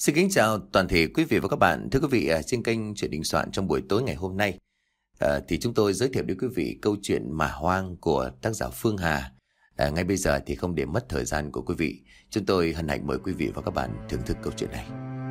Xin kính chào toàn thể quý vị và các bạn. Thưa quý vị, trên kênh Chuyện Đình Soạn trong buổi tối ngày hôm nay thì chúng tôi giới thiệu đến quý vị câu chuyện Mả Hoang của tác giả Phương Hà. Ngay bây giờ thì không để mất thời gian của quý vị, chúng tôi hân hạnh mời quý vị và các bạn thưởng thức câu chuyện này.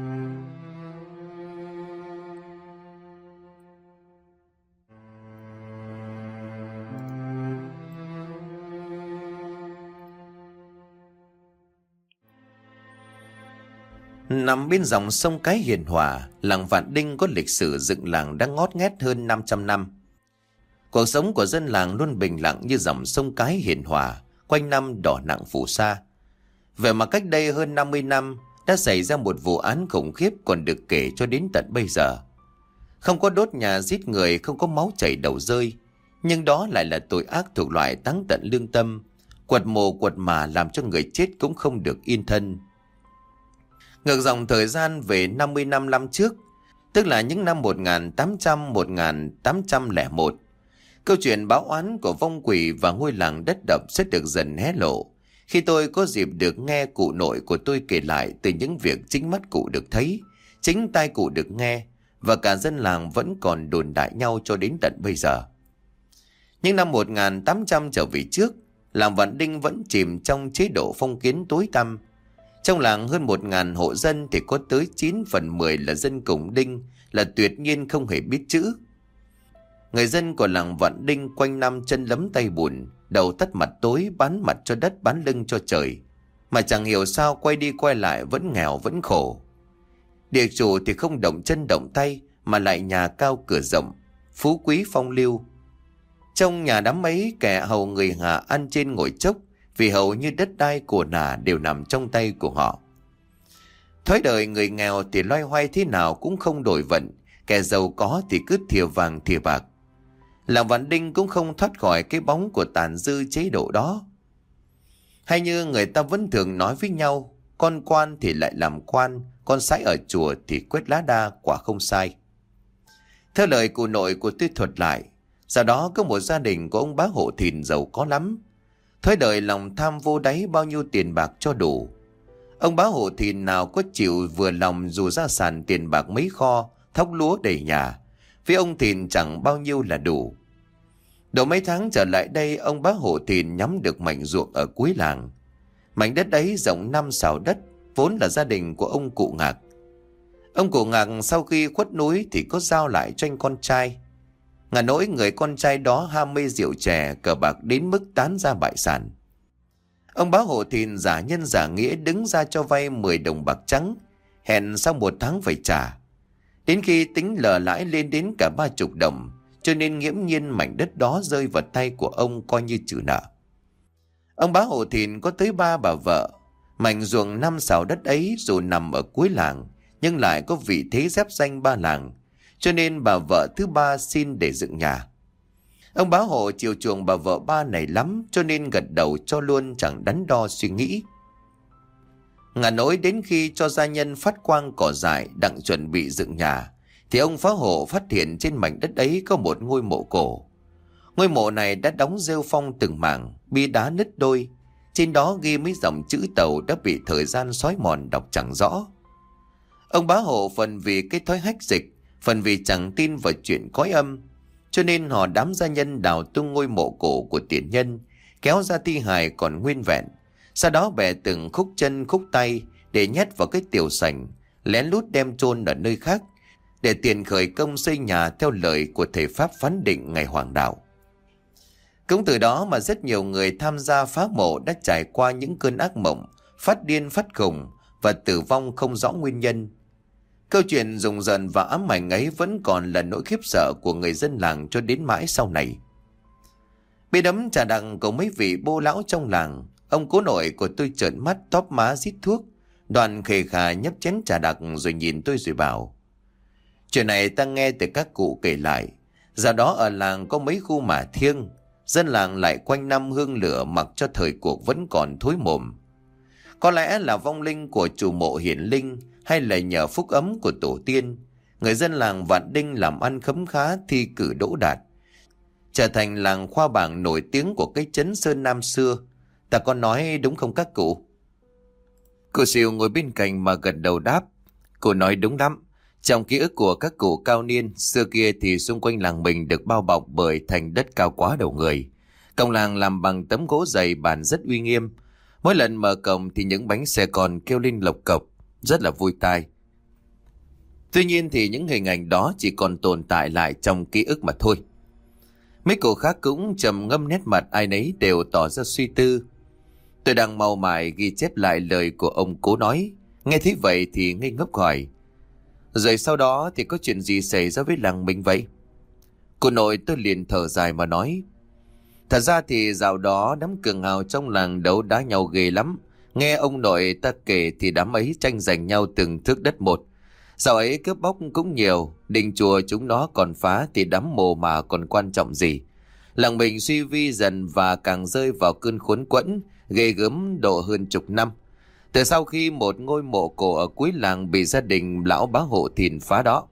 Nằm bên dòng sông Cái hiền hòa, làng Vạn Đinh có lịch sử dựng làng đã ngót nghét hơn 500 năm. Cuộc sống của dân làng luôn bình lặng như dòng sông Cái hiền hòa, quanh năm đỏ nặng phù sa. Vậy mà cách đây hơn 50 năm đã xảy ra một vụ án khủng khiếp còn được kể cho đến tận bây giờ. Không có đốt nhà giết người, không có máu chảy đầu rơi, nhưng đó lại là tội ác thuộc loại táng tận lương tâm, quật mồ quật mả làm cho người chết cũng không được yên thân. Ngược dòng thời gian về 50 năm trước, tức là những năm 1800-1801, câu chuyện báo oán của vong quỷ và ngôi làng đất đập sẽ được dần hé lộ khi tôi có dịp được nghe cụ nội của tôi kể lại từ những việc chính mắt cụ được thấy, chính tai cụ được nghe, và cả dân làng vẫn còn đồn đại nhau cho đến tận bây giờ. Nhưng năm 1800 trở về trước, làng Vạn Đinh vẫn chìm trong chế độ phong kiến tối tăm. Trong làng hơn 1.000 hộ dân thì có tới 9 phần 10 là dân cùng đinh, là tuyệt nhiên không hề biết chữ. Người dân của làng Vạn Đinh quanh năm chân lấm tay bùn, đầu tắt mặt tối, bán mặt cho đất bán lưng cho trời. Mà chẳng hiểu sao quay đi quay lại vẫn nghèo vẫn khổ. Địa chủ thì không động chân động tay mà lại nhà cao cửa rộng, phú quý phong lưu. Trong nhà đám ấy kẻ hầu người Hà ăn trên ngồi chốc, vì hầu như đất đai của nà đều nằm trong tay của họ. Thói đời người nghèo thì loay hoay thế nào cũng không đổi vận, kẻ giàu có thì cứ thìa vàng thìa bạc. Làng Vạn Đinh cũng không thoát khỏi cái bóng của tàn dư chế độ đó. Hay như người ta vẫn thường nói với nhau, con quan thì lại làm quan, con sái ở chùa thì quét lá đa, quả không sai. Theo lời cụ nội của tôi thuật lại, sau đó có một gia đình của ông bá hộ Thìn giàu có lắm. Thói đời lòng tham vô đáy, bao nhiêu tiền bạc cho đủ. Ông bá hộ Thìn nào có chịu vừa lòng dù ra sàn tiền bạc mấy kho, thóc lúa đầy nhà. Với ông Thìn chẳng bao nhiêu là đủ. Độ mấy tháng trở lại đây, ông bá hộ Thìn nhắm được mảnh ruộng ở cuối làng. Mảnh đất ấy rộng 5 sào đất, vốn là gia đình của ông cụ Ngạc. Ông cụ Ngạc sau khi khuất núi thì có giao lại cho anh con trai. Ngà nỗi người con trai đó ham mê rượu chè, cờ bạc đến mức tán ra bại sản. Ông bá hộ Thìn giả nhân giả nghĩa đứng ra cho vay 10 đồng bạc trắng, hẹn sau 1 tháng phải trả. Đến khi tính lờ lãi lên đến cả 30 đồng, cho nên nghiễm nhiên mảnh đất đó rơi vào tay của ông coi như trừ nợ. Ông bá hộ Thìn có tới 3 bà vợ. Mảnh ruộng 5 sào đất ấy dù nằm ở cuối làng, nhưng lại có vị thế giáp danh 3 làng, cho nên bà vợ thứ 3 xin để dựng nhà. Ông bá hộ chiều chuộng bà vợ 3 này lắm, cho nên gật đầu cho luôn, chẳng đắn đo suy nghĩ. Ngà nỗi đến khi cho gia nhân phát quang cỏ dại đặng chuẩn bị dựng nhà, thì ông phá hộ phát hiện trên mảnh đất ấy có một ngôi mộ cổ. Ngôi mộ này đã đóng rêu phong từng mảng, bi đá nứt đôi. Trên đó ghi mấy dòng chữ Tàu đã bị thời gian xói mòn đọc chẳng rõ. Ông bá hộ phần vì cái thói hách dịch, phần vì chẳng tin vào chuyện cõi âm, cho nên họ đám gia nhân đào tung ngôi mộ cổ của tiền nhân, kéo ra thi hài còn nguyên vẹn, sau đó bẻ từng khúc chân khúc tay để nhét vào cái tiểu sành, lén lút đem chôn ở nơi khác, để tiền khởi công xây nhà theo lời của thầy Pháp phán định ngày hoàng đạo. Cũng từ đó mà rất nhiều người tham gia phá mộ đã trải qua những cơn ác mộng, phát điên phát khùng và tử vong không rõ nguyên nhân. Câu chuyện rùng rợn và ám ảnh ấy vẫn còn là nỗi khiếp sợ của người dân làng cho đến mãi sau này. Bê đấm trà đặng của mấy vị bô lão trong làng, ông cố nội của tôi trợn mắt tóp má rít thuốc, đoàn khề khà nhấp chén trà đặc rồi nhìn tôi rồi bảo: chuyện này ta nghe từ các cụ kể lại. Giờ đó ở làng có mấy khu mả thiêng, dân làng lại quanh năm hương lửa mặc cho thời cuộc vẫn còn thối mồm. Có lẽ là vong linh của chủ mộ hiển linh, hay là nhờ phúc ấm của tổ tiên, người dân làng Vạn Đinh làm ăn khấm khá, thi cử đỗ đạt, trở thành làng khoa bảng nổi tiếng của cái trấn Sơn Nam xưa. Ta có nói đúng không các cụ? Cụ Sìu ngồi bên cạnh mà gật đầu đáp: Cô nói đúng lắm. Trong ký ức của các cụ cao niên, xưa kia thì xung quanh làng mình được bao bọc bởi thành đất cao quá đầu người. Cổng làng làm bằng tấm gỗ dày bản rất uy nghiêm. Mỗi lần mở cổng thì những bánh xe con kêu lên lộc cộc, rất là vui tai. Tuy nhiên thì những hình ảnh đó chỉ còn tồn tại lại trong ký ức mà thôi. Mấy cụ khác cũng trầm ngâm, nét mặt ai nấy đều tỏ ra suy tư. Tôi đang mau mải ghi chép lại lời của ông cố nói. Nghe thấy vậy thì ngây ngốc hỏi: rồi sau đó thì có chuyện gì xảy ra với làng mình vậy? Cô nội tôi liền thở dài mà nói: thật ra thì dạo đó đám cường hào trong làng đấu đá nhau ghê lắm. Nghe ông nội ta kể thì đám ấy tranh giành nhau từng thước đất một. Dạo ấy cướp bóc cũng nhiều, đình chùa chúng nó còn phá thì đám mồ mà còn quan trọng gì. Làng mình suy vi dần và càng rơi vào cơn khốn quẫn ghê gớm độ hơn chục năm. Từ sau khi một ngôi mộ cổ ở cuối làng bị gia đình lão bá hộ Thìn phá đó.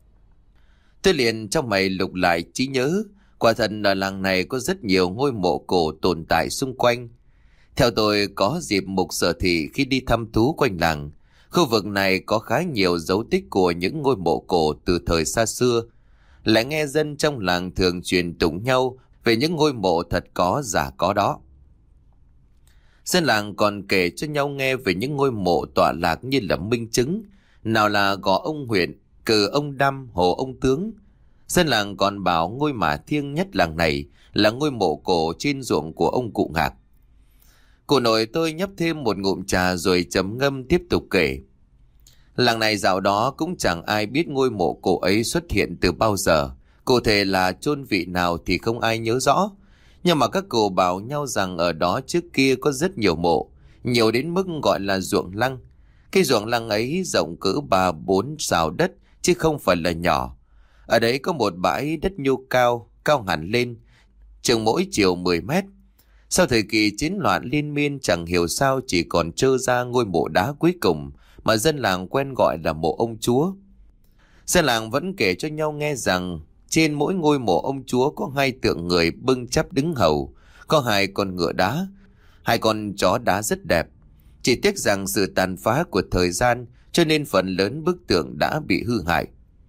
Tôi liền trong mày lục lại trí nhớ. Quả thật ở làng này có rất nhiều ngôi mộ cổ tồn tại xung quanh. Theo tôi có dịp mục sở thị khi đi thăm thú quanh làng, khu vực này có khá nhiều dấu tích của những ngôi mộ cổ từ thời xa xưa. Lại nghe dân trong làng thường truyền tụng nhau về những ngôi mộ thật có giả có đó. Dân làng còn kể cho nhau nghe về những ngôi mộ tọa lạc như là minh chứng. Nào là Gò ông huyện, Cừ ông Đăm, Hồ ông Tướng. Dân làng còn bảo ngôi mả thiêng nhất làng này là ngôi mộ cổ trên ruộng của ông cụ Ngạc. Cụ nội tôi nhấp thêm một ngụm trà rồi trầm ngâm tiếp tục kể. Làng này dạo đó cũng chẳng ai biết ngôi mộ cổ ấy xuất hiện từ bao giờ. Cụ thể là chôn vị nào thì không ai nhớ rõ. Nhưng mà các cụ bảo nhau rằng ở đó trước kia có rất nhiều mộ, nhiều đến mức gọi là ruộng lăng. Cái ruộng lăng ấy rộng cỡ 3-4 sào đất chứ không phải là nhỏ. Ở đấy có một bãi đất nhô cao, cao hẳn lên, chừng mỗi chiều 10 mét. Sau thời kỳ chiến loạn liên miên chẳng hiểu sao chỉ còn trơ ra ngôi mộ đá cuối cùng mà dân làng quen gọi là mộ ông chúa. Dân làng vẫn kể cho nhau nghe rằng trên mỗi ngôi mộ ông chúa có 2 tượng người bưng chắp đứng hầu, có 2 con ngựa đá, 2 con chó đá rất đẹp. Chỉ tiếc rằng sự tàn phá của thời gian cho nên phần lớn bức tượng đã bị hư hại.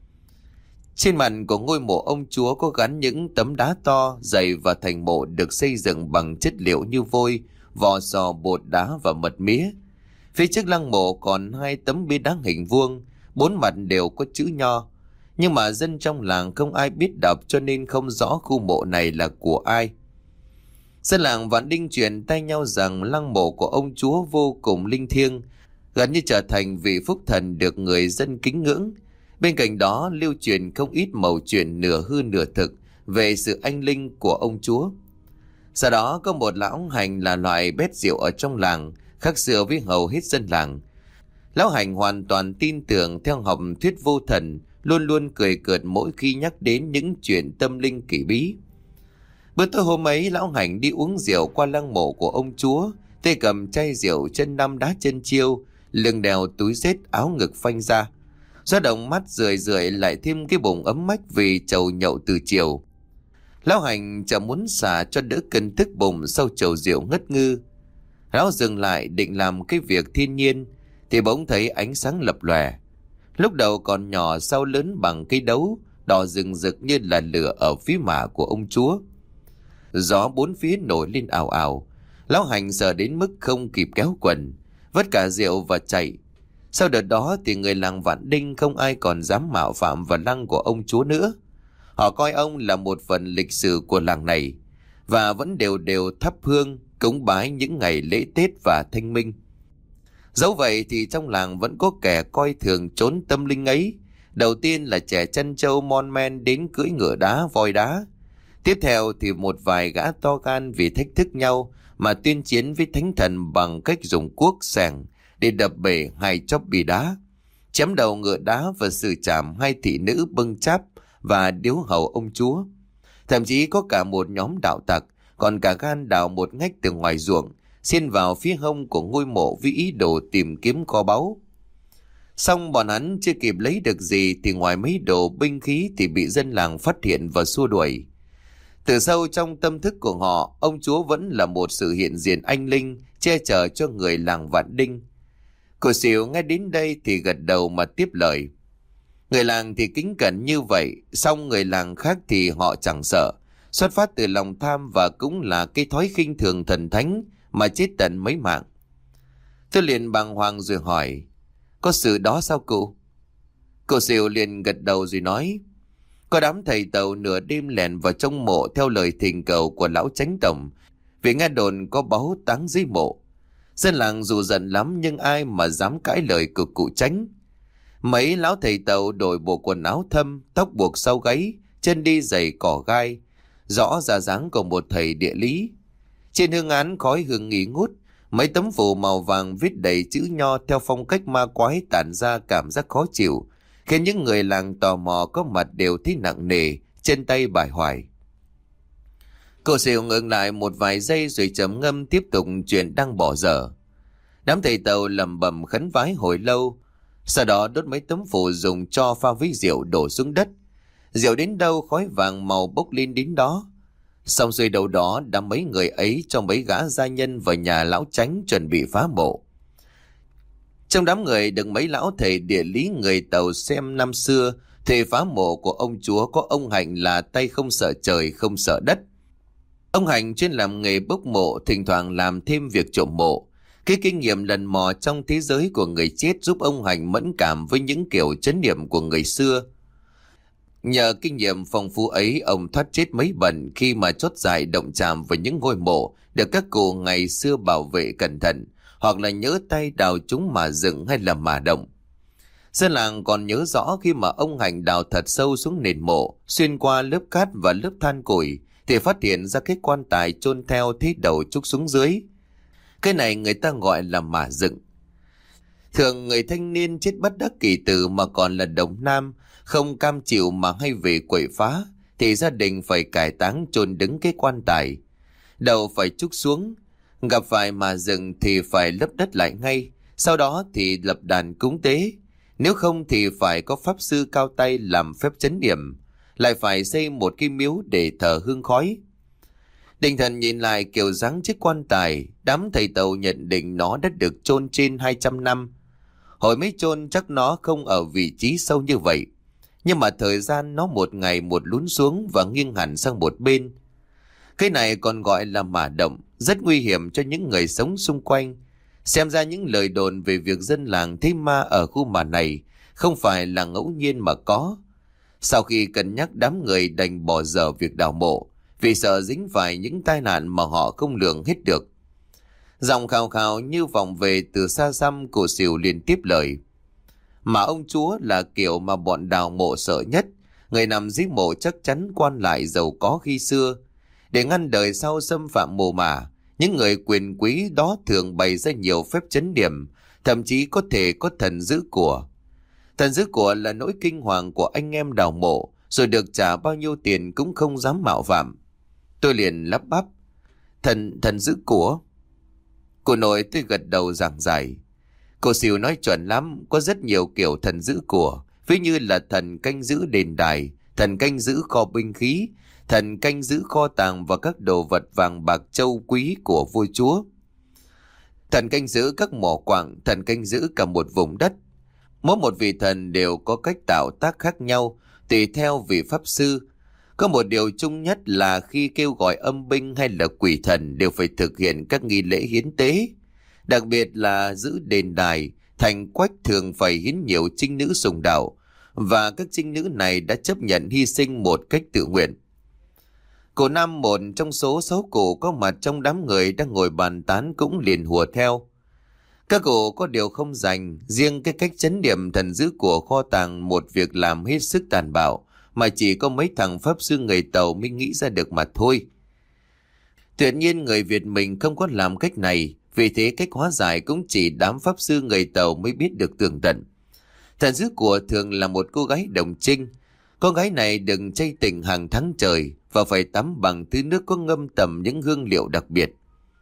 Trên mặt của ngôi mộ ông chúa có gắn những tấm đá to, dày và thành mộ được xây dựng bằng chất liệu như vôi, vỏ sò, bột đá và mật mía. Phía trước lăng mộ còn 2 tấm bia đá hình vuông, 4 mặt đều có chữ Nho. Nhưng mà dân trong làng không ai biết đọc cho nên không rõ khu mộ này là của ai. Dân làng Vạn Đinh truyền tay nhau rằng lăng mộ của ông chúa vô cùng linh thiêng, gần như trở thành vị phúc thần được người dân kính ngưỡng. Bên cạnh đó lưu truyền không ít mẩu chuyện nửa hư nửa thực về sự anh linh của ông chúa. Sau đó có một lão hành là loại bét rượu ở trong làng, khác xưa với hầu hết dân làng. Lão hành hoàn toàn tin tưởng theo học thuyết vô thần, luôn luôn cười cợt mỗi khi nhắc đến những chuyện tâm linh kỳ bí. Bữa tối hôm ấy, lão hành đi uống rượu qua lăng mộ của ông chúa, tay cầm chai rượu, chân nắm đá chân chiêu, lưng đeo túi xết, áo ngực phanh ra. Gió động mắt rười rượi lại thêm cái bụng ấm mách vì chầu nhậu từ chiều. Lão hành chẳng muốn xả cho đỡ cơn tức bụng sau chầu rượu ngất ngư. Lão dừng lại định làm cái việc thiên nhiên thì bỗng thấy ánh sáng lập lòe. Lúc đầu còn nhỏ, sau lớn bằng cây đấu, đỏ rừng rực như là lửa ở phía mả của ông chúa. Gió bốn phía nổi lên ào ào. Lão hành sợ đến mức không kịp kéo quần, vất cả rượu và chạy. Sau đợt đó thì người làng Vạn Đinh không ai còn dám mạo phạm vào lăng của ông chúa nữa. Họ coi ông là một phần lịch sử của làng này và vẫn đều đều thắp hương cúng bái những ngày lễ Tết và Thanh Minh. Dẫu vậy thì trong làng vẫn có kẻ coi thường chốn tâm linh ấy. Đầu tiên là trẻ chăn trâu mon men đến cưỡi ngựa đá, voi đá. Tiếp theo thì một vài gã to gan vì thách thức nhau mà tuyên chiến với thánh thần bằng cách dùng cuốc xẻng để đập bể hai chóp bì đá, chém đầu ngựa đá và xử trảm 2 thị nữ bưng cháp và điếu hầu ông chúa. Thậm chí có cả một nhóm đạo tặc còn cả gan đào một ngách từ ngoài ruộng xiên vào phía hông của ngôi mộ với ý đồ tìm kiếm kho báu. Xong bọn hắn chưa kịp lấy được gì thì ngoài mấy đồ binh khí thì bị dân làng phát hiện và xua đuổi. Từ sâu trong tâm thức của họ, ông chúa vẫn là một sự hiện diện anh linh che chở cho người làng Vạn Đinh. Cô Xỉu nghe đến đây thì gật đầu mà tiếp lời. Người làng thì kính cẩn như vậy, song người làng khác thì họ chẳng sợ. Xuất phát từ lòng tham và cũng là cái thói khinh thường thần thánh mà chết tận mấy mạng. Tôi liền bàng hoàng rồi hỏi, có sự đó sao cụ? Cô Xỉu liền gật đầu rồi nói, có đám thầy tàu nửa đêm lẻn vào trong mộ theo lời thỉnh cầu của lão chánh tổng, vì nghe đồn có báu táng dưới mộ. Dân làng dù giận lắm nhưng ai mà dám cãi lời của cụ chánh. Mấy lão thầy tàu đổi bộ quần áo thâm, tóc buộc sau gáy, chân đi giày cỏ gai, rõ ra dáng của một thầy địa lý. Trên hương án khói hương nghi ngút, mấy tấm phù màu vàng viết đầy chữ nho theo phong cách ma quái tản ra cảm giác khó chịu, khiến những người làng tò mò có mặt đều thấy nặng nề, chân tay bải hoài. Cô Xỉu ngừng lại một vài giây rồi trầm ngâm tiếp tục chuyện đang bỏ dở. Đám thầy tàu lẩm bẩm khấn vái hồi lâu, sau đó đốt mấy tấm phù dùng cho pha với rượu đổ xuống đất. Rượu đến đâu khói vàng màu bốc lên đến đó. Xong rồi đầu đó đã mấy người ấy cho mấy gã gia nhân vào nhà lão chánh chuẩn bị phá mộ. Trong đám người được mấy lão thầy địa lý người Tàu xem năm xưa thì phá mộ của ông chúa có ông Hạnh là tay không sợ trời không sợ đất. Ông Hạnh chuyên làm nghề bốc mộ, thỉnh thoảng làm thêm việc trộm mộ. Cái kinh nghiệm lần mò trong thế giới của người chết giúp ông Hạnh mẫn cảm với những kiểu chấn niệm của người xưa. Nhờ kinh nghiệm phong phú ấy, ông thoát chết mấy bận khi mà chót dại động chạm vào những ngôi mộ được các cụ ngày xưa bảo vệ cẩn thận, hoặc là nhớ tay đào chúng mà dựng hay là mà động. Dân làng còn nhớ rõ khi mà ông Hạnh đào thật sâu xuống nền mộ, xuyên qua lớp cát và lớp than củi, thì phát hiện ra cái quan tài chôn theo thế đầu trúc xuống dưới. Cái này người ta gọi là mả dựng. Thường người thanh niên chết bất đắc kỳ tử mà còn là đồng nam, không cam chịu mà hay về quậy phá, thì gia đình phải cải táng chôn đứng cái quan tài. Đầu phải trúc xuống, gặp phải mả dựng thì phải lấp đất lại ngay, sau đó thì lập đàn cúng tế. Nếu không thì phải có pháp sư cao tay làm phép trấn điểm, lại phải xây một cái miếu để thờ hương khói. Định thần nhìn lại kiểu dáng chiếc quan tài, đám thầy Tàu nhận định nó đã được chôn trên 200 năm. Hồi mới chôn chắc nó không ở vị trí sâu như vậy, nhưng mà thời gian nó một ngày một lún xuống và nghiêng hẳn sang một bên. Cái này còn gọi là mả động, rất nguy hiểm cho những người sống xung quanh. Xem ra những lời đồn về việc dân làng thấy ma ở khu mả này không phải là ngẫu nhiên mà có. Sau khi cân nhắc, đám người đành bỏ dở việc đào mộ, vì sợ dính phải những tai nạn mà họ không lường hết được. Giọng khào khào như vọng về từ xa xăm, cô Xỉu liền tiếp lời. Mà ông chúa là kiểu mà bọn đào mộ sợ nhất. Người nằm dưới mộ chắc chắn quan lại giàu có khi xưa. Để ngăn đời sau xâm phạm mồ mả, những người quyền quý đó thường bày ra nhiều phép trấn điểm, thậm chí có thể có thần giữ của. Thần giữ của là nỗi kinh hoàng của anh em đào mộ, rồi được trả bao nhiêu tiền cũng không dám mạo phạm. Tôi liền lắp bắp. Thần giữ của? Cô nội tôi gật đầu giảng giải. Cô Xỉu nói chuẩn lắm, có rất nhiều kiểu thần giữ của, ví như là thần canh giữ đền đài, thần canh giữ kho binh khí, thần canh giữ kho tàng và các đồ vật vàng bạc châu quý của vua chúa. Thần canh giữ các mỏ quặng, thần canh giữ cả một vùng đất. Mỗi một vị thần đều có cách tạo tác khác nhau, tùy theo vị pháp sư. Có một điều chung nhất là khi kêu gọi âm binh hay là quỷ thần đều phải thực hiện các nghi lễ hiến tế. Đặc biệt là giữ đền đài, thành quách thường phải hiến nhiều trinh nữ sùng đạo, và các trinh nữ này đã chấp nhận hy sinh một cách tự nguyện. Cô Nam, một trong số 6 cụ có mặt trong đám người đang ngồi bàn tán, cũng liền hùa theo. Các cụ có điều không dành, riêng cái cách trấn điểm thần giữ của kho tàng một việc làm hết sức tàn bạo, mà chỉ có mấy thằng pháp sư người Tàu mới nghĩ ra được mà thôi. Tuyệt nhiên người Việt mình không có làm cách này, vì thế cách hóa giải cũng chỉ đám pháp sư người Tàu mới biết được tường tận. Thần giữ của thường là một cô gái đồng trinh. Cô gái này đừng chay tình hàng tháng trời và phải tắm bằng thứ nước có ngâm tầm những hương liệu đặc biệt.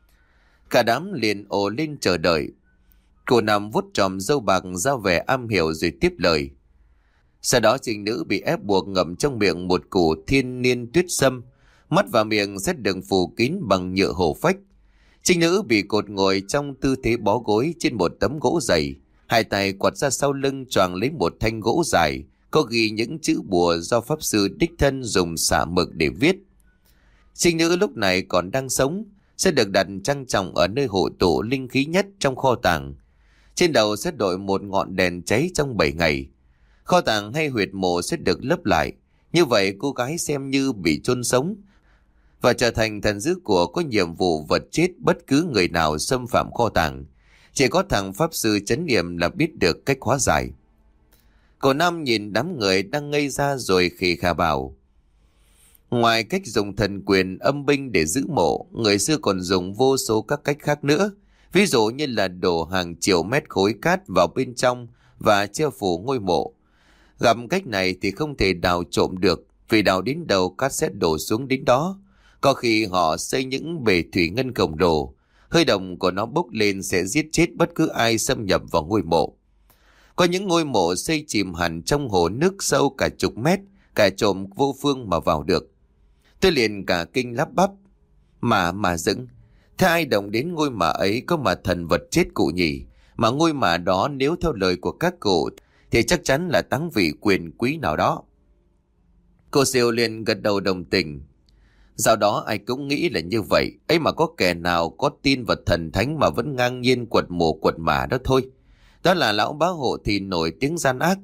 Cả đám liền ồ lên chờ đợi. Cô Năm vuốt tròm râu bạc ra vẻ am hiểu rồi tiếp lời. Sau đó trinh nữ bị ép buộc ngậm trong miệng một củ thiên niên tuyết sâm, mắt và miệng sẽ được phủ kín bằng nhựa hổ phách. Trinh nữ bị cột ngồi trong tư thế bó gối trên một tấm gỗ dày. Hai tay quạt ra sau lưng choàng lấy một thanh gỗ dài, có ghi những chữ bùa do pháp sư đích thân dùng xả mực để viết. Trinh nữ lúc này còn đang sống, sẽ được đặt trang trọng ở nơi hội tụ linh khí nhất trong kho tàng. Trên đầu sẽ đội một ngọn đèn cháy trong 7 ngày. Kho tàng hay huyệt mộ sẽ được lấp lại. Như vậy cô gái xem như bị chôn sống và trở thành thần giữ của có nhiệm vụ vật chết bất cứ người nào xâm phạm kho tàng. Chỉ có thằng pháp sư trấn yểm là biết được cách hóa giải. Cậu Năm nhìn đám người đang ngây ra rồi khì khà bảo: ngoài cách dùng thần quyền âm binh để giữ mộ, người xưa còn dùng vô số các cách khác nữa. Ví dụ như là đổ hàng triệu mét khối cát vào bên trong và che phủ ngôi mộ. Gặp cách này thì không thể đào trộm được, vì đào đến đâu cát sẽ đổ xuống đến đó. Có khi họ xây những bể thủy ngân khổng lồ, hơi động của nó bốc lên sẽ giết chết bất cứ ai xâm nhập vào ngôi mộ. Có những ngôi mộ xây chìm hẳn trong hồ nước sâu cả chục mét, cả trộm vô phương mà vào được. Tôi liền cả kinh lắp bắp: mà dựng, thế ai động đến ngôi mộ ấy có mà thần vật chết cụ nhỉ? Mà ngôi mộ đó nếu theo lời của các cụ thì chắc chắn là táng vị quyền quý nào đó. Cô Siêu liền gật đầu đồng tình: dạo đó ai cũng nghĩ là như vậy, ấy mà có kẻ nào có tin vào thần thánh mà vẫn ngang nhiên quật mồ quật mả đó thôi. Đó là lão bá hộ thì nổi tiếng gian ác.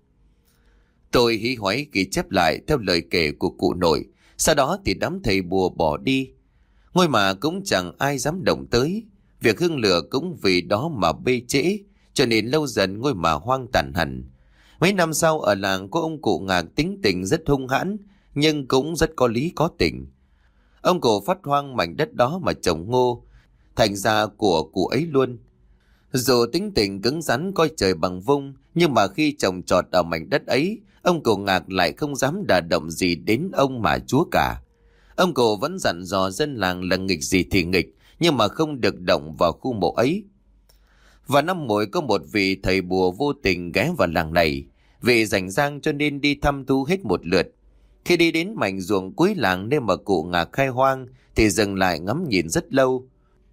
Tôi hí hoáy ghi chép lại theo lời kể của cụ nội. Sau đó thì đám thầy bùa bỏ đi. Ngôi mộ cũng chẳng ai dám động tới. Việc hương lửa cũng vì đó mà bê trễ, cho nên lâu dần ngôi mộ hoang tàn hẳn. Mấy năm sau ở làng có ông cụ Ngạc tính tình rất hung hãn, nhưng cũng rất có lý có tình. Ông cụ phát hoang mảnh đất đó mà trồng ngô, thành ra của cụ ấy luôn. Dù tính tình cứng rắn coi trời bằng vung, nhưng mà khi trồng trọt ở mảnh đất ấy, ông cụ Ngạc lại không dám đả động gì đến ông mà chúa cả. Ông cụ vẫn dặn dò dân làng là nghịch gì thì nghịch, nhưng mà không được động vào khu mộ ấy. Và năm mỗi có một vị thầy bùa vô tình ghé vào làng này, vì rảnh rang cho nên đi thăm thu hết một lượt. Khi đi đến mảnh ruộng cuối làng nơi mà cụ Ngạc khai hoang thì dừng lại ngắm nhìn rất lâu.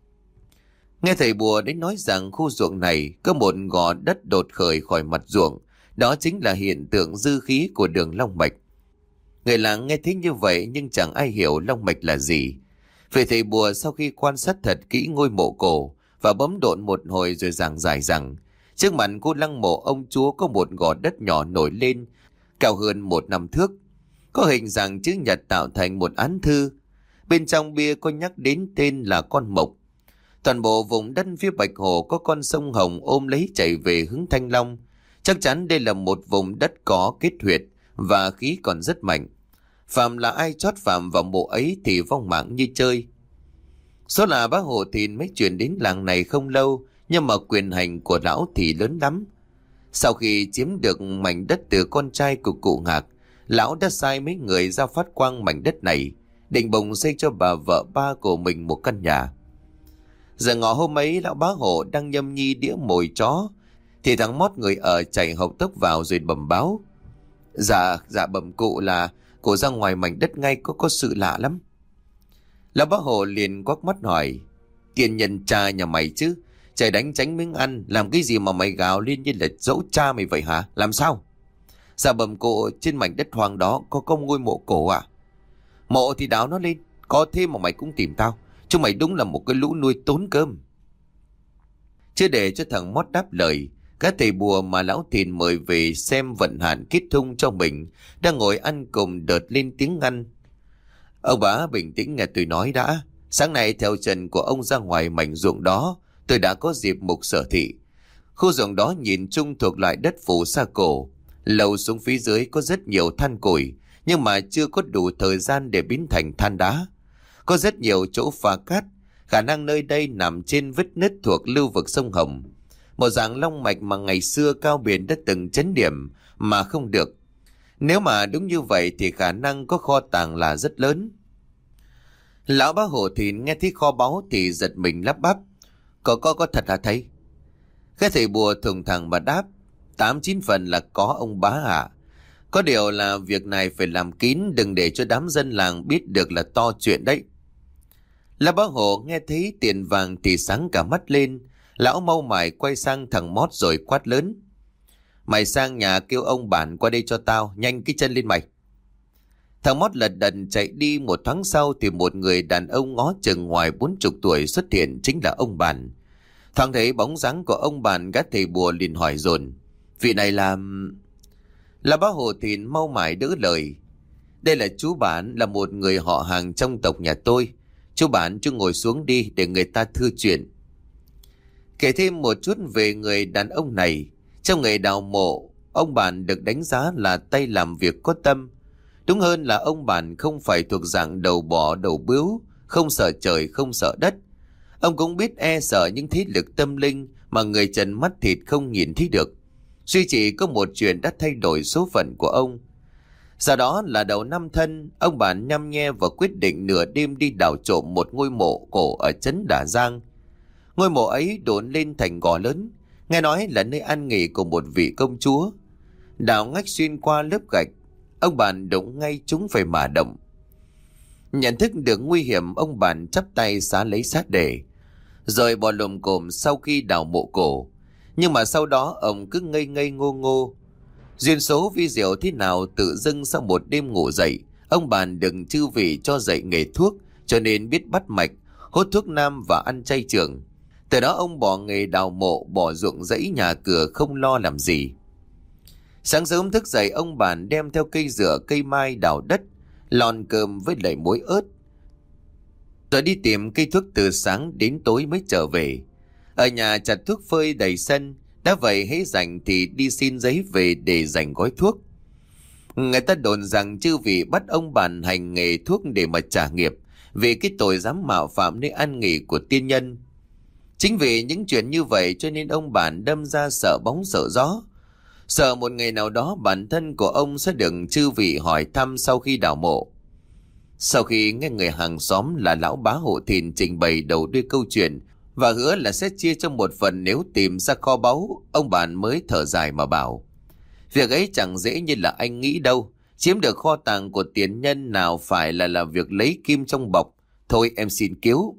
Nghe thầy bùa đến nói rằng khu ruộng này có một gò đất đột khởi khỏi mặt ruộng, đó chính là hiện tượng dư khí của đường long mạch. Người làng nghe thấy như vậy nhưng chẳng ai hiểu long mạch là gì. Vị thầy bùa sau khi quan sát thật kỹ ngôi mộ cổ và bấm độn một hồi rồi giảng giải rằng trước mặt khu lăng mộ ông chúa có một gò đất nhỏ nổi lên, cao hơn 1 năm thước, có hình dạng chữ nhật tạo thành một án thư. Bên trong bia có nhắc đến tên là con mộc. Toàn bộ vùng đất phía Bạch Hồ có con sông Hồng ôm lấy chảy về hướng Thanh Long. Chắc chắn đây là một vùng đất có kết huyệt và khí còn rất mạnh. Phạm là ai chót phạm vào mộ ấy thì vong mạng như chơi. Số là bác Hồ Thìn mới chuyển đến làng này không lâu, nhưng mà quyền hành của lão thì lớn lắm. Sau khi chiếm được mảnh đất từ con trai của cụ Ngạc, lão đã sai mấy người ra phát quang mảnh đất này, định bồng xây cho bà vợ ba của mình một căn nhà. Giờ ngọ hôm ấy, lão bá hộ đang nhâm nhi đĩa mồi chó thì thằng Mót người ở chạy hộc tốc vào rồi bẩm báo: Dạ bẩm cụ là cụ ra ngoài mảnh đất ngay có sự lạ lắm. Lão bá hộ liền quắc mắt hỏi: Tiền nhân cha nhà mày chứ, trời đánh tránh miếng ăn, làm cái gì mà mày gào lên như là dẫu cha mày vậy hả? Làm sao? Dạ bẩm cụ, trên mảnh đất hoang đó có ngôi mộ cổ ạ. Mộ thì đào nó lên, có thế mà mày cũng tìm tao. Chúng mày đúng là một cái lũ nuôi tốn cơm. Chưa để cho thằng Mót đáp lời, các thầy bùa mà lão Thìn mời về xem vận hạn kết thung cho mình đang ngồi ăn cùng đợt lên tiếng ngăn. Ông bá bình tĩnh nghe tôi nói đã. Sáng nay theo trần của ông ra ngoài mảnh ruộng đó, tôi đã có dịp mục sở thị. Khu ruộng đó nhìn chung thuộc loại đất phù sa cổ. Lầu xuống phía dưới có rất nhiều than củi, nhưng mà chưa có đủ thời gian để biến thành than đá. Có rất nhiều chỗ phá cát, khả năng nơi đây nằm trên vết nứt thuộc lưu vực sông Hồng. Một dạng long mạch mà ngày xưa Cao Biển đã từng chấn điểm mà không được. Nếu mà đúng như vậy thì khả năng có kho tàng là rất lớn. Lão bá Hồ Thìn nghe thấy kho báu thì giật mình lắp bắp: Có thật hả thầy? Cái thầy bùa thùng thẳng mà đáp: 8-9 phần là có ông bá ạ. Có điều là việc này phải làm kín, đừng để cho đám dân làng biết được là to chuyện đấy. Lão bá Hồ nghe thấy tiền vàng thì sáng cả mắt lên. Lão mau mải quay sang thằng Mót rồi quát lớn: Mày sang nhà kêu ông bản qua đây cho tao, nhanh cái chân lên mày. Thằng Mót lật đật chạy đi. Một thoáng sau thì một người đàn ông ngó chừng ngoài 40 tuổi xuất hiện, chính là ông bản. Thoáng thấy bóng dáng của ông bản, gã thầy bùa liền hỏi dồn: Vị này là bác Hồ Thìn mau mải đỡ lời: Đây là chú bản, là một người họ hàng trong tộc nhà tôi. Chú bản chú ngồi xuống đi để người ta thưa chuyện. Kể thêm một chút về người đàn ông này. Trong nghề đào mộ, ông bản được đánh giá là tay làm việc có tâm. Đúng hơn là ông bản không phải thuộc dạng đầu bò đầu bướu, không sợ trời không sợ đất. Ông cũng biết e sợ những thế lực tâm linh mà người trần mắt thịt không nhìn thấy được. Duy chỉ có một chuyện đã thay đổi số phận của ông. Sau đó là đầu năm Thân, ông bản nhăm nhe và quyết định nửa đêm đi đào trộm một ngôi mộ cổ ở trấn Đà Giang. Ngôi mộ ấy đốn lên thành gò lớn, nghe nói là nơi an nghỉ của một vị công chúa. Đào ngách xuyên qua lớp gạch, ông bản đụng ngay chúng phải mà động. Nhận thức được nguy hiểm, ông bản chắp tay xá lấy sát để, rồi bò lồm cồm sau khi đào mộ cổ. Nhưng mà sau đó ông cứ ngây ngây ngô ngô. Duyên số vi diệu thế nào, tự dưng sau một đêm ngủ dậy, ông bản đừng chư vị cho dạy nghề thuốc, cho nên biết bắt mạch, hốt thuốc nam và ăn chay trường. Từ đó ông bỏ nghề đào mộ, bỏ ruộng rẫy nhà cửa, không lo làm gì. Sáng sớm thức dậy, ông bản đem theo cây dựa cây mai đào đất, lòn cơm với lại muối ớt, rồi đi tìm cây thuốc từ sáng đến tối mới trở về. Ở nhà chặt thuốc phơi đầy sân, đã vậy hễ rảnh thì đi xin giấy về để dành gói thuốc. Người ta đồn rằng chư vị bắt ông bản hành nghề thuốc để mà trả nghiệp, vì cái tội dám mạo phạm nơi an nghỉ của tiên nhân. Chính vì những chuyện như vậy cho nên ông bản đâm ra sợ bóng sợ gió, sợ một ngày nào đó bản thân của ông sẽ được chư vị hỏi thăm sau khi đào mộ. Sau khi nghe người hàng xóm là lão bá Hộ Thìn trình bày đầu đuôi câu chuyện và hứa là sẽ chia cho một phần nếu tìm ra kho báu, ông bản mới thở dài mà bảo: Việc ấy chẳng dễ như là anh nghĩ đâu. Chiếm được kho tàng của tiền nhân nào phải là việc lấy kim trong bọc. Thôi em xin cứu.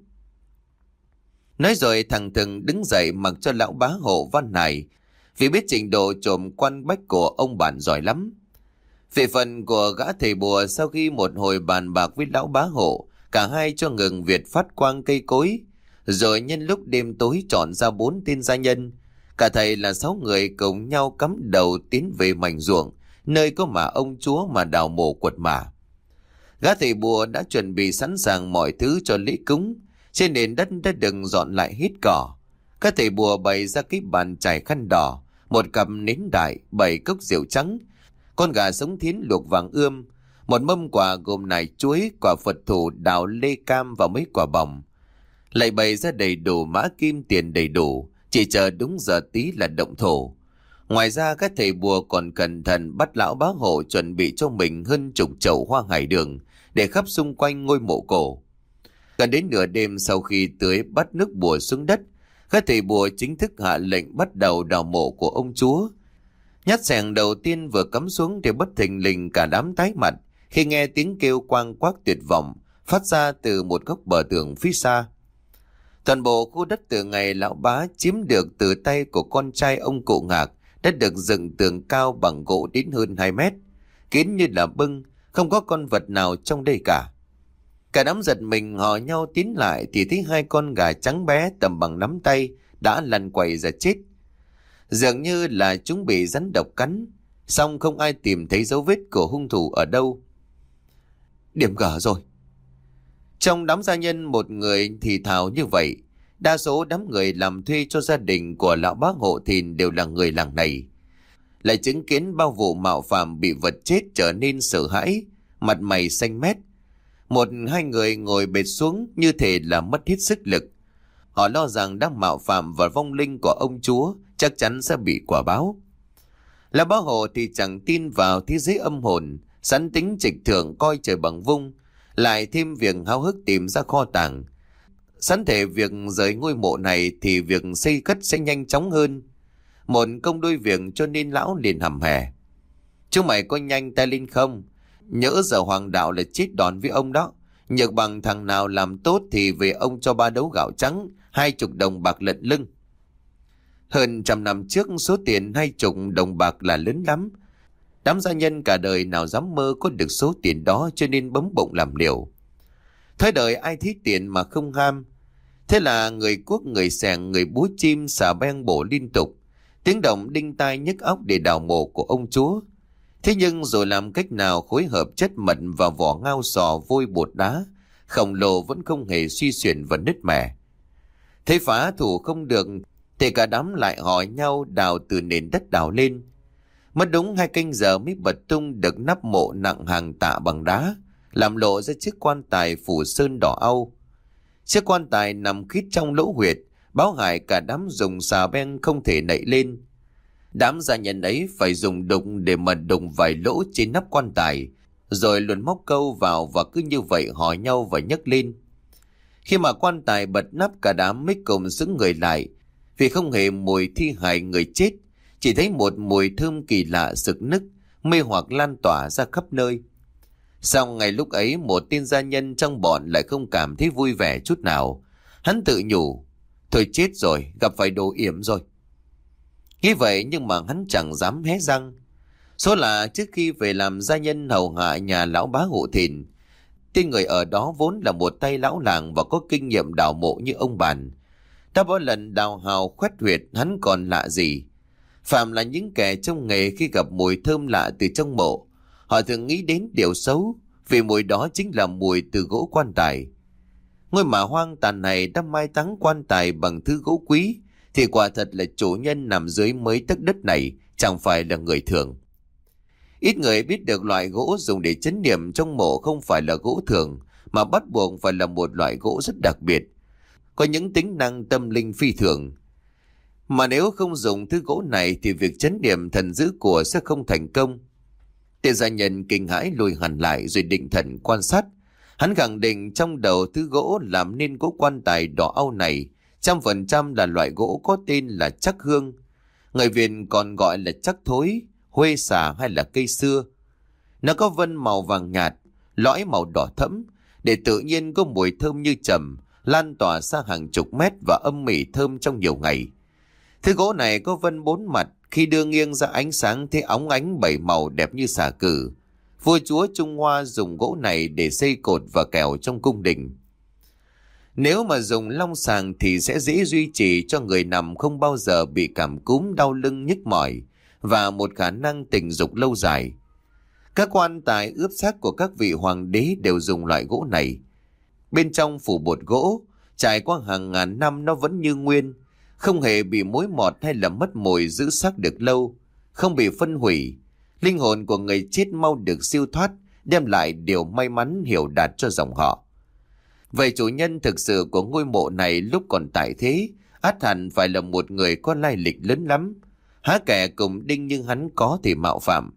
Nói rồi thằng Thừng đứng dậy mặc cho lão bá Hộ văn nài, vì biết trình độ trộm quan bách của ông bản giỏi lắm. Về phần của gã thầy bùa, sau khi một hồi bàn bạc với lão bá Hộ, cả hai cho ngừng việc phát quang cây cối, rồi nhân lúc đêm tối chọn ra 4 tên gia nhân. Cả thầy là 6 người cùng nhau cắm đầu tiến về mảnh ruộng, nơi có mả ông chúa mà đào mộ quật mả. Gã thầy bùa đã chuẩn bị sẵn sàng mọi thứ cho lễ cúng. Trên nền đất đã đừng dọn lại hết cỏ. Các thầy bùa bày ra cái bàn trải khăn đỏ, một cặp nến đại, 7 cốc rượu trắng, con gà sống thiến luộc vàng ươm, một mâm quà gồm nải chuối, quả Phật thủ, đào lê cam và mấy quả bỏng. Lại bày ra đầy đủ mã kim tiền đầy đủ, chỉ chờ đúng giờ tí là động thổ. Ngoài ra các thầy bùa còn cẩn thận bắt lão bá Hộ chuẩn bị cho mình hơn chục chậu hoa hải đường để khắp xung quanh ngôi mộ cổ. Gần đến nửa đêm, sau khi tưới bắt nước bùa xuống đất, các thầy bùa chính thức hạ lệnh bắt đầu đào mộ của ông chúa. Nhát xẻng đầu tiên vừa cắm xuống thì bất thình lình cả đám tái mặt khi nghe tiếng kêu quang quác tuyệt vọng phát ra từ một góc bờ tường phía xa. Toàn bộ khu đất từ ngày lão bá chiếm được từ tay của con trai ông cụ Ngạc đã được dựng tường cao bằng gỗ đến hơn 2 mét, kín như là bưng, không có con vật nào trong đây cả. Cả đám giật mình hò nhau tiến lại thì thấy 2 con gà trắng bé tầm bằng nắm tay đã lăn quay ra chết. Dường như là chúng bị rắn độc cắn, song không ai tìm thấy dấu vết của hung thủ ở đâu. Điểm gở rồi. Trong đám gia nhân một người thì thào như vậy. Đa số đám người làm thuê cho gia đình của lão bá Hộ Thìn đều là người làng này. Lại chứng kiến bao vụ mạo phạm bị vật chết trở nên sợ hãi, mặt mày xanh mét. 1-2 người ngồi bệt xuống như thể là mất hết sức lực. Họ lo rằng đang mạo phạm vào vong linh của ông chúa chắc chắn sẽ bị quả báo. Lão bá Hộ thì chẳng tin vào thế giới âm hồn, sẵn tính trịch thượng coi trời bằng vung, lại thêm việc háo hức tìm ra kho tàng. Sẵn thể việc rời ngôi mộ này thì việc xây cất sẽ nhanh chóng hơn. Một công đôi việc cho nên lão liền hầm hè: Chúng mày có nhanh tay lên không? Nhỡ giờ hoàng đạo là chết đòn với ông đó. Nhược bằng thằng nào làm tốt thì về ông cho 3 đấu gạo trắng, 20 đồng bạc lận lưng. Hơn trăm năm trước, số tiền 20 đồng bạc là lớn lắm. Đám gia nhân cả đời nào dám mơ có được số tiền đó, cho nên bấm bụng làm liều. Thời đời ai thích tiền mà không ham. Thế là người cuốc, người xẻng, người búa chim xà beng bổ liên tục. Tiếng động đinh tai nhức óc để đào mộ của ông chúa. Thế nhưng rồi làm cách nào khối hợp chất mật và vỏ ngao sò vôi bột đá khổng lồ vẫn không hề suy xuyển và nứt mẻ. Thế phá thủ không được thì cả đám lại hò nhau đào từ nền đất đào lên. Mất đúng 2 canh giờ mới bật tung được nắp mộ nặng hàng tạ bằng đá, làm lộ ra chiếc quan tài phủ sơn đỏ au. Chiếc quan tài nằm khít trong lỗ huyệt, báo hại cả đám dùng xà beng không thể nậy lên. Đám gia nhân ấy phải dùng đụng để mà đụng vài lỗ trên nắp quan tài, rồi luồn móc câu vào và cứ như vậy hò nhau và nhấc lên. Khi mà quan tài bật nắp, cả đám mới cùng xứng người lại, vì không hề mùi thi hài người chết, chỉ thấy một mùi thơm kỳ lạ sực nức, mê hoặc lan tỏa ra khắp nơi. Xong ngày lúc ấy, một tên gia nhân trong bọn lại không cảm thấy vui vẻ chút nào. Hắn tự nhủ, thôi chết rồi, gặp phải đồ yểm rồi. Nghĩ vậy nhưng mà hắn chẳng dám hé răng. Số là trước khi về làm gia nhân hầu hạ nhà lão bá Hộ Thìn, tên người ở đó vốn là một tay lão làng và có kinh nghiệm đào mộ như ông Bàn. Đã bao lần đào hào khoét huyệt, hắn còn lạ gì. Phạm là những kẻ trong nghề, khi gặp mùi thơm lạ từ trong mộ, họ thường nghĩ đến điều xấu, vì mùi đó chính là mùi từ gỗ quan tài. Ngôi mả hoang tàn này đã mai táng quan tài bằng thứ gỗ quý, thì quả thật là chủ nhân nằm dưới mấy tấc đất này chẳng phải là người thường. Ít người biết được loại gỗ dùng để trấn niệm trong mộ không phải là gỗ thường, mà bắt buộc phải là một loại gỗ rất đặc biệt, có những tính năng tâm linh phi thường. Mà nếu không dùng thứ gỗ này thì việc trấn niệm thần dữ của sẽ không thành công. Tên gia nhân kinh hãi lùi hẳn lại rồi định thần quan sát. Hắn khẳng định trong đầu thứ gỗ làm nên gỗ quan tài đỏ au này 100% là loại gỗ có tên là trắc hương. Người Việt còn gọi là trắc thối, huê xà hay là cây xưa. Nó có vân màu vàng nhạt, lõi màu đỏ thẫm, để tự nhiên có mùi thơm như trầm, lan tỏa xa hàng chục mét và âm mỉ thơm trong nhiều ngày. Thứ gỗ này có vân 4 mặt, khi đưa nghiêng ra ánh sáng thấy óng ánh 7 màu đẹp như xà cừ. Vua chúa Trung Hoa dùng gỗ này để xây cột và kèo trong cung đình. Nếu mà dùng long sàng thì sẽ dễ duy trì cho người nằm không bao giờ bị cảm cúm, đau lưng, nhức mỏi và một khả năng tình dục lâu dài. Các quan tài ướp xác của các vị hoàng đế đều dùng loại gỗ này. Bên trong phủ bột gỗ, trải qua hàng ngàn năm nó vẫn như nguyên, không hề bị mối mọt hay là mất mùi, giữ xác được lâu, không bị phân hủy. Linh hồn của người chết mau được siêu thoát, đem lại điều may mắn hiểu đạt cho dòng họ. Vậy chủ nhân thực sự của ngôi mộ này lúc còn tại thế, ắt hẳn phải là một người có lai lịch lớn lắm. Há kẻ cùng đinh nhưng hắn có thể mạo phạm.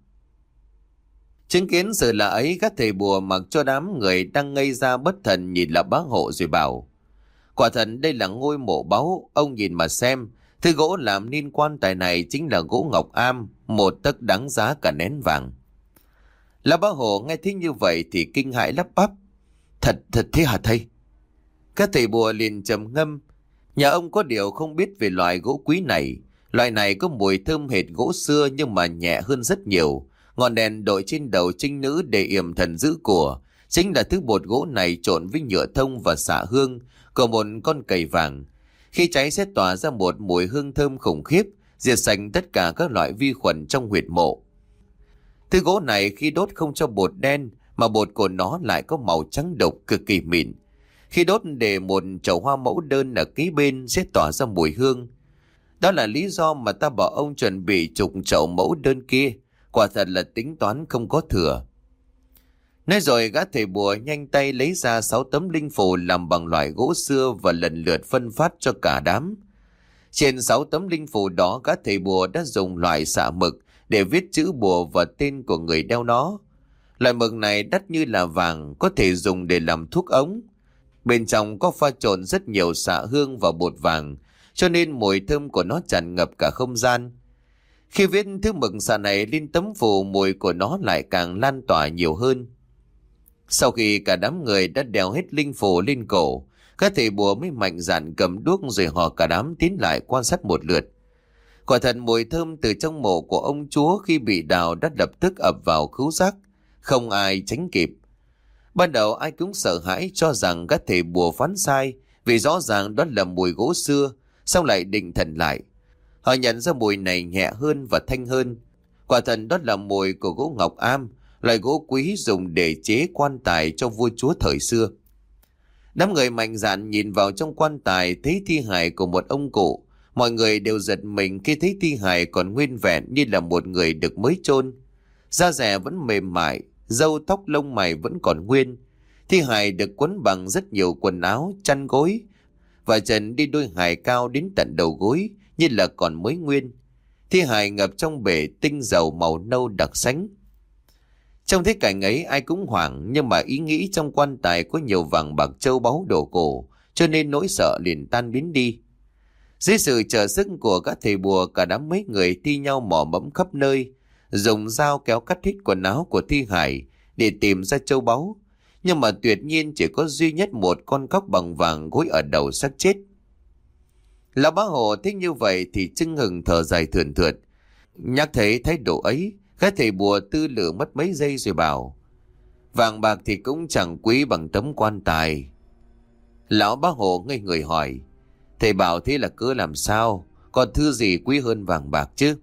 Chứng kiến sự lạ ấy, các thầy bùa mặc cho đám người đang ngây ra bất thần nhìn là bá Hộ rồi bảo: quả thật đây là ngôi mộ báu, ông nhìn mà xem. Thứ gỗ làm nên quan tài này chính là gỗ ngọc am, 1 tấc đáng giá cả nén vàng. Lão bá Hộ nghe thấy như vậy thì kinh hãi lắp bắp: Thật thế hả thầy? Các thầy bùa liền trầm ngâm: nhà ông có điều không biết về loại gỗ quý này. Loại này có mùi thơm hệt gỗ xưa nhưng mà nhẹ hơn rất nhiều. Ngọn đèn đội trên đầu trinh nữ để yểm thần giữ của chính là thứ bột gỗ này trộn với nhựa thông và xạ hương của một con cầy vàng. Khi cháy sẽ tỏa ra một mùi hương thơm khủng khiếp, diệt sạch tất cả các loại vi khuẩn trong huyệt mộ. Thứ gỗ này khi đốt không cho bột đen, mà bột của nó lại có màu trắng đục cực kỳ mịn. Khi đốt để một chậu hoa mẫu đơn ở kế bên sẽ tỏa ra mùi hương. Đó là lý do mà ta bảo ông chuẩn bị chục chậu mẫu đơn kia. Quả thật là tính toán không có thừa. Nói rồi gã thầy bùa nhanh tay lấy ra 6 tấm linh phù làm bằng loại gỗ xưa và lần lượt phân phát cho cả đám. Trên 6 tấm linh phù đó, gã thầy bùa đã dùng loại xạ mực để viết chữ bùa và tên của người đeo nó. Loại mực này đắt như là vàng, có thể dùng để làm thuốc ống. Bên trong có pha trộn rất nhiều xạ hương và bột vàng, cho nên mùi thơm của nó tràn ngập cả không gian. Khi viết thứ mực xạ này lên tấm phù, mùi của nó lại càng lan tỏa nhiều hơn. Sau khi cả đám người đã đeo hết linh phù lên cổ, các thầy bùa mới mạnh dạn cầm đuốc rồi họ cả đám tiến lại quan sát một lượt. Quả thật mùi thơm từ trong mộ của ông chúa khi bị đào đã lập tức ập vào khứu giác, không ai tránh kịp. Ban đầu ai cũng sợ hãi cho rằng các thầy bùa phán sai, vì rõ ràng đó là mùi gỗ xưa, xong lại định thần lại. Họ nhận ra mùi này nhẹ hơn và thanh hơn. Quả thật đó là mùi của gỗ ngọc am, loại gỗ quý dùng để chế quan tài cho vua chúa thời xưa. Đám người mạnh dạn nhìn vào trong quan tài thấy thi hài của một ông cụ. Mọi người đều giật mình khi thấy thi hài còn nguyên vẹn như là một người được mới chôn. Da dẻ vẫn mềm mại, râu tóc lông mày vẫn còn nguyên. Thi hài được quấn bằng rất nhiều quần áo, chăn gối, và chân đi đôi hài cao đến tận đầu gối như là còn mới nguyên. Thi hài ngập trong bể tinh dầu màu nâu đặc sánh. Trong thế cảnh ấy ai cũng hoảng, nhưng mà ý nghĩ trong quan tài có nhiều vàng bạc châu báu đồ cổ, cho nên nỗi sợ liền tan biến đi. Dưới sự trợ sức của các thầy bùa, cả đám mấy người thi nhau mò mẫm khắp nơi, dùng dao kéo cắt hết quần áo của thi hài để tìm ra châu báu. Nhưng mà tuyệt nhiên chỉ có duy nhất một con cóc bằng vàng gối ở đầu xác chết. Lão Bá Hộ thích như vậy thì chưng hừng thở dài thườn thượt. Nhắc thấy thái độ ấy, các thầy bùa tư lự mất mấy giây rồi bảo: vàng bạc thì cũng chẳng quý bằng tấm quan tài. Lão Bá Hộ ngây người hỏi: thầy bảo thế là cớ làm sao? Còn thứ gì quý hơn vàng bạc chứ?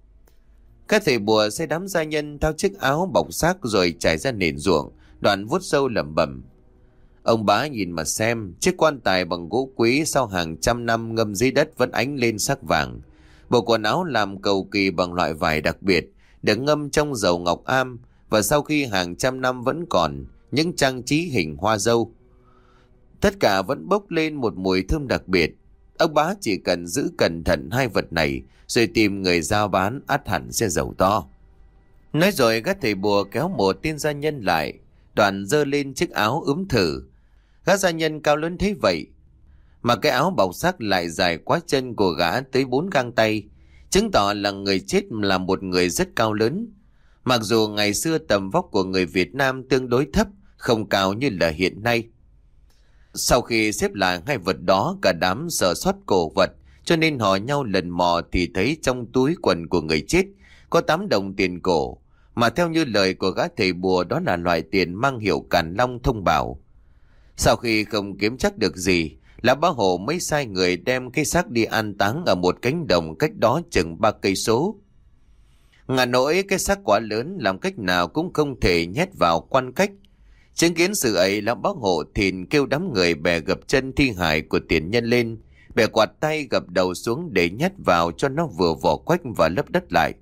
Các thầy bùa sẽ đám gia nhân tháo chiếc áo bọc xác rồi trải ra nền ruộng, đoạn vuốt râu lẩm bẩm: ông bá nhìn mà xem, chiếc quan tài bằng gỗ quý sau hàng trăm năm ngâm dưới đất vẫn ánh lên sắc vàng. Bộ quần áo làm cầu kỳ bằng loại vải đặc biệt, được ngâm trong dầu ngọc am, và sau khi hàng trăm năm vẫn còn những trang trí hình hoa dâu. Tất cả vẫn bốc lên một mùi thơm đặc biệt. Ông bá chỉ cần giữ cẩn thận hai vật này rồi tìm người giao bán, ắt hẳn sẽ giàu to. Nói rồi các thầy bùa kéo một tên gia nhân lại, đoạn giơ lên chiếc áo ướm thử. Gã gia nhân cao lớn thấy vậy mà cái áo bọc xác lại dài quá chân của gã tới 4 gang tay, chứng tỏ là người chết là một người rất cao lớn. Mặc dù ngày xưa tầm vóc của người Việt Nam tương đối thấp, không cao như là hiện nay. Sau khi xếp lại hai vật đó, cả đám sợ xót cổ vật, cho nên họ nhau lần mò thì thấy trong túi quần của người chết có 8 đồng tiền cổ, mà theo như lời của gã thầy bùa đó là loại tiền mang hiệu Càn Long thông bảo. Sau khi không kiếm chắc được gì, Lão Bá Hộ mới sai người đem cái xác đi an táng ở một cánh đồng cách đó chừng 3 cây số. Ngà nỗi cái xác quá lớn, làm cách nào cũng không thể nhét vào quan cách. Chứng kiến sự ấy, Lão Bá Hộ thìn kêu đám người bè gập chân thi hài của tiền nhân lên, bè quạt tay gập đầu xuống để nhét vào cho nó vừa vỏ quách và lấp đất lại.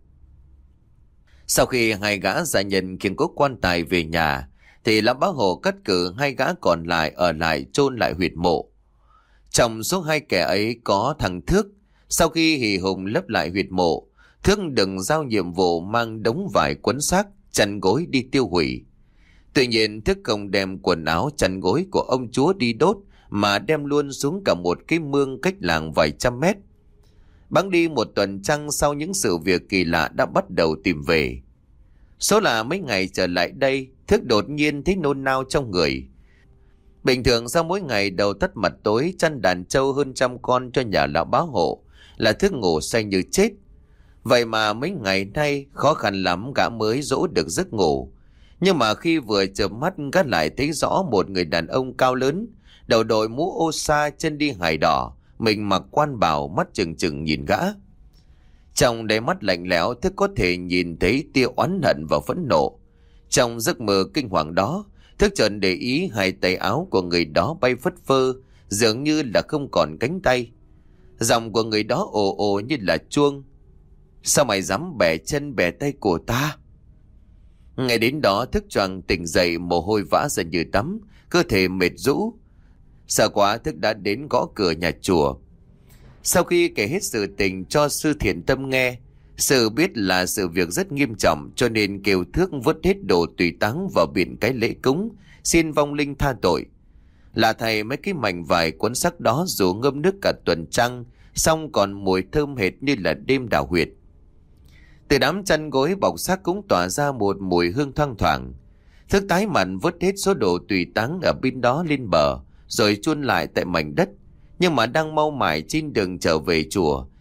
Sau khi hai gã gia nhân khiêng cố quan tài về nhà, thì Lão Bá Hộ cắt cử hai gã còn lại ở lại chôn lại huyệt mộ. Trong số hai kẻ ấy có thằng Thước. Sau khi hì hùng lấp lại huyệt mộ, Thước đừng giao nhiệm vụ mang đống vải quấn xác, chăn gối đi tiêu hủy. Tuy nhiên Thước không đem quần áo chăn gối của ông chúa đi đốt, mà đem luôn xuống cả một cái mương cách làng vài trăm mét. Bẵng đi một tuần trăng sau, những sự việc kỳ lạ đã bắt đầu tìm về. Số là mấy ngày trở lại đây, Thước đột nhiên thấy nôn nao trong người. Bình thường sau mỗi ngày đầu tắt mặt tối chăn đàn trâu hơn 100 con cho nhà Lão Bá Hộ là Thước ngủ say như chết. Vậy mà mấy ngày nay khó khăn lắm gã mới dỗ được giấc ngủ. Nhưng mà khi vừa chợp mắt, gã lại thấy rõ một người đàn ông cao lớn, đầu đội mũ ô sa, chân đi hài đỏ, mình mặc quan bào, mắt trừng trừng nhìn gã. Trong đáy mắt lạnh lẽo, Thức có thể nhìn thấy tia oán hận và phẫn nộ. Trong giấc mơ kinh hoàng đó, Thức chợt để ý hai tay áo của người đó bay phất phơ, dường như là không còn cánh tay. Giọng của người đó ồ ồ như là chuông: sao mày dám bẻ chân bẻ tay của ta? Ngay đến đó Thức choàng tỉnh dậy, mồ hôi vã ra như tắm, cơ thể mệt rũ. Sợ quá, Thức đã đến gõ cửa nhà chùa. Sau khi kể hết sự tình cho sư thiện tâm nghe, sư biết là sự việc rất nghiêm trọng, cho nên kêu Thước vứt hết đồ tùy táng vào biển cái lễ cúng, xin vong linh tha tội. Là thầy mấy cái mảnh vải cuốn xác đó dù ngâm nước cả tuần trăng, xong còn mùi thơm hệt như là đêm đào huyệt. Từ đám chăn gối bọc xác cũng tỏa ra một mùi hương thoang thoảng. Thức tái mặt vứt hết số đồ tùy táng ở bên đó lên bờ, rồi chôn lại tại mảnh đất. Nhưng mà đang mau mải trên đường trở về chùa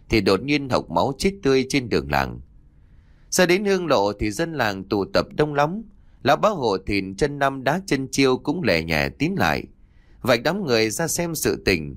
thì đột nhiên hộc máu chết tươi trên đường làng. Ra đến hương lộ thì dân làng tụ tập đông lắm. Lão Bá Hộ Thìn chân năm đá chân chiêu cũng lè nhẹ tín lại, vạch đám người ra xem sự tình.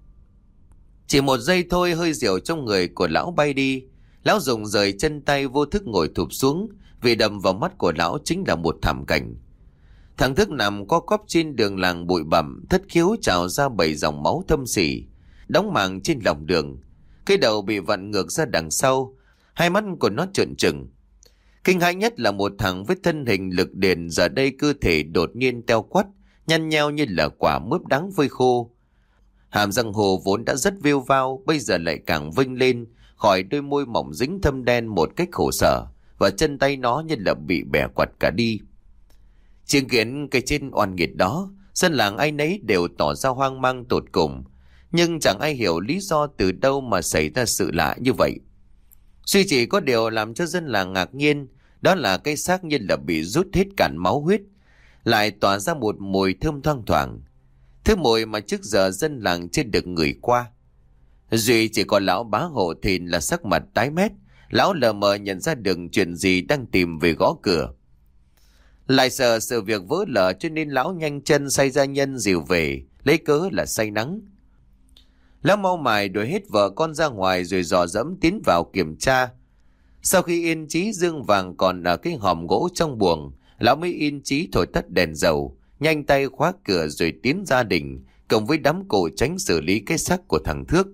Chỉ một giây thôi, hơi rượu trong người của lão bay đi. Lão dùng rời chân tay vô thức ngồi thụp xuống, vì đầm vào mắt của lão chính là một thảm cảnh. Thằng Thức nằm co quắp trên đường làng bụi bặm, thất khiếu trào ra 7 dòng máu thâm sỉ, đóng màng trên lòng đường. Cái đầu bị vặn ngược ra đằng sau, hai mắt của nó trợn trừng. Kinh hãi nhất là một thằng với thân hình lực điền, giờ đây cơ thể đột nhiên teo quắt, nhăn nheo như là quả mướp đắng vơi khô. Hàm răng hồ vốn đã rất viêu vao, bây giờ lại càng vênh lên khỏi đôi môi mỏng dính thâm đen một cách khổ sở, và chân tay nó như là bị bẻ quặt cả đi. Chứng kiến cái trên oan nghiệt đó, dân làng ai nấy đều tỏ ra hoang mang tột cùng, nhưng chẳng ai hiểu lý do từ đâu mà xảy ra sự lạ như vậy. Duy chỉ có điều làm cho dân làng ngạc nhiên, đó là cái xác như là bị rút hết cạn máu huyết, lại tỏa ra một mùi thơm thoang thoảng, thứ mùi mà trước giờ dân làng chưa được ngửi qua. Duy chỉ có lão Bá Hộ Thìn là sắc mặt tái mét. Lão lờ mờ nhận ra được chuyện gì đang tìm về gõ cửa. Lại sợ sự việc vỡ lở cho nên lão nhanh chân sai gia nhân dìu về, lấy cớ là say nắng. Lão mau mải đuổi hết vợ con ra ngoài rồi dò dẫm tiến vào kiểm tra. Sau khi yên chí dương vàng còn ở cái hòm gỗ trong buồng, lão mới yên chí thổi tắt đèn dầu, nhanh tay khóa cửa rồi tiến gia đình, cộng với đám cổ tránh xử lý cái xác của thằng Thước.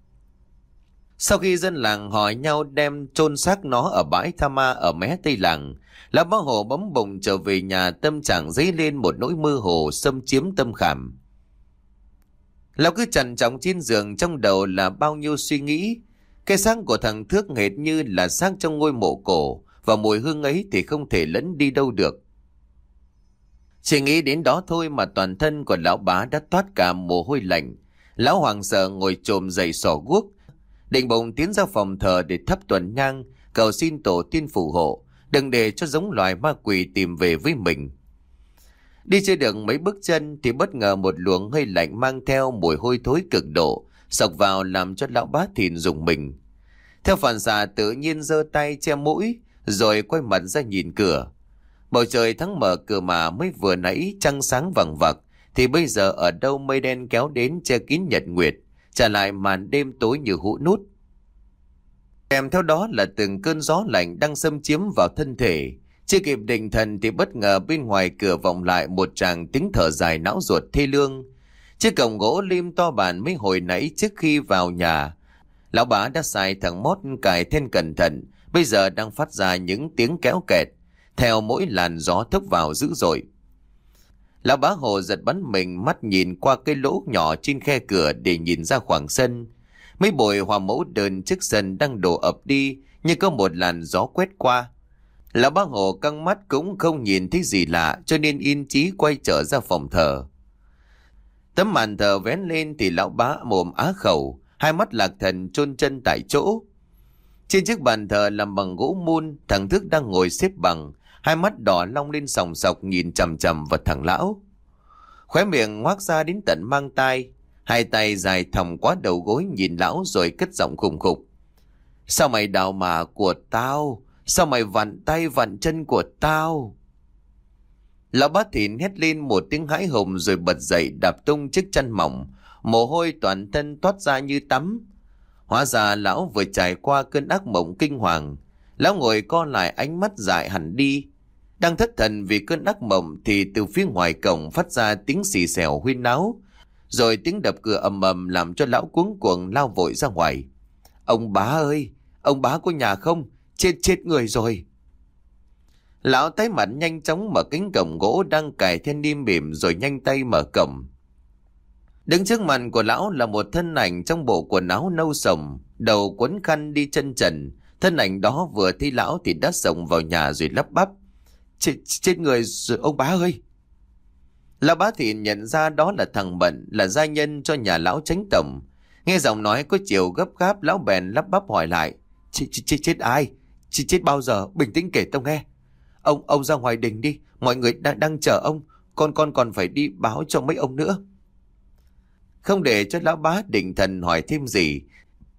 Sau khi dân làng hỏi nhau đem chôn xác nó ở bãi Tha Ma ở mé tây làng, lão Bá Hộ bấm bụng trở về nhà, tâm trạng dấy lên một nỗi mơ hồ xâm chiếm tâm khảm. Lão cứ trằn trọc trên giường, trong đầu là bao nhiêu suy nghĩ. Cái xác của thằng Thước hệt như là xác trong ngôi mộ cổ, và mùi hương ấy thì không thể lẫn đi đâu được. Chỉ nghĩ đến đó thôi mà toàn thân của lão Bá đã toát cả mồ hôi lạnh. Lão hoảng sợ ngồi chồm dậy xỏ guốc, định bụng tiến ra phòng thờ để thắp tuần nhang, cầu xin tổ tiên phù hộ, đừng để cho giống loài ma quỷ tìm về với mình. Đi chưa được mấy bước chân thì bất ngờ một luồng hơi lạnh mang theo mùi hôi thối cực độ xộc vào, làm cho lão Bá Thìn rùng mình. Theo phản xạ tự nhiên giơ tay che mũi, rồi quay mặt ra nhìn cửa. Bầu trời tháng mở cửa mà mới vừa nãy trăng sáng vằng vặc, thì bây giờ ở đâu mây đen kéo đến che kín nhật nguyệt, trả lại màn đêm tối như hũ nút. Kèm theo đó là từng cơn gió lạnh đang xâm chiếm vào thân thể. Chưa kịp định thần thì bất ngờ bên ngoài cửa vọng lại một tràng tiếng thở dài não ruột thê lương. Chiếc cổng gỗ lim to bản mấy hồi nãy trước khi vào nhà, lão Bá đã xài thằng mót cài then cẩn thận, bây giờ đang phát ra những tiếng kéo kẹt theo mỗi làn gió thốc vào dữ dội. Lão Bá Hộ giật bắn mình, mắt nhìn qua cái lỗ nhỏ trên khe cửa để nhìn ra khoảng sân. Mấy bụi hoa mẫu đơn trước sân đang đổ ập đi, như có một làn gió quét qua. Lão Bá Hộ căng mắt cũng không nhìn thấy gì lạ, cho nên yên chí quay trở ra phòng thờ. Tấm màn thờ vén lên thì lão Bá mồm á khẩu, hai mắt lạc thần chôn chân tại chỗ. Trên chiếc bàn thờ làm bằng gỗ mun, thằng Thức đang ngồi xếp bằng, hai mắt đỏ long lên sòng sọc nhìn chằm chằm vào thằng lão. Khóe miệng ngoác ra đến tận mang tai, hai tay dài thòng qua đầu gối nhìn lão rồi cất giọng khùng khục. Sao mày đào mả của tao? Sao mày vặn tay vặn chân của tao? Lão Bá Thìn hét lên một tiếng hãi hùng rồi bật dậy đạp tung chiếc chăn mỏng, mồ hôi toàn thân toát ra như tắm. Hóa ra lão vừa trải qua cơn ác mộng kinh hoàng. Lão ngồi co lại, ánh mắt dại hẳn đi. Đang thất thần vì cơn ác mộng thì từ phía ngoài cổng phát ra tiếng xì xèo huyên náo, rồi tiếng đập cửa ầm ầm làm cho lão cuống cuồng lao vội ra ngoài. Ông Bá ơi, ông Bá có nhà không? Chết người rồi. Lão tái mặt nhanh chóng mở cánh cổng gỗ đang cài then im mỉm rồi nhanh tay mở cổng. Đứng trước mặt của lão là một thân ảnh trong bộ quần áo nâu sồng, đầu quấn khăn đi chân trần. Thân ảnh đó vừa thấy lão thì đã xông vào nhà rồi lắp bắp. Chết người rồi ông Bá ơi. Lão Bá Thìn nhận ra đó là thằng Bận, là gia nhân cho nhà lão Chánh Tổng. Nghe giọng nói có chiều gấp gáp, lão bèn lắp bắp hỏi lại. Chết ai? Chết bao giờ? Bình tĩnh kể tao nghe. Ông ra ngoài đình đi, mọi người đang chờ ông. Con còn phải đi báo cho mấy ông nữa. Không để cho lão Bá định thần hỏi thêm gì,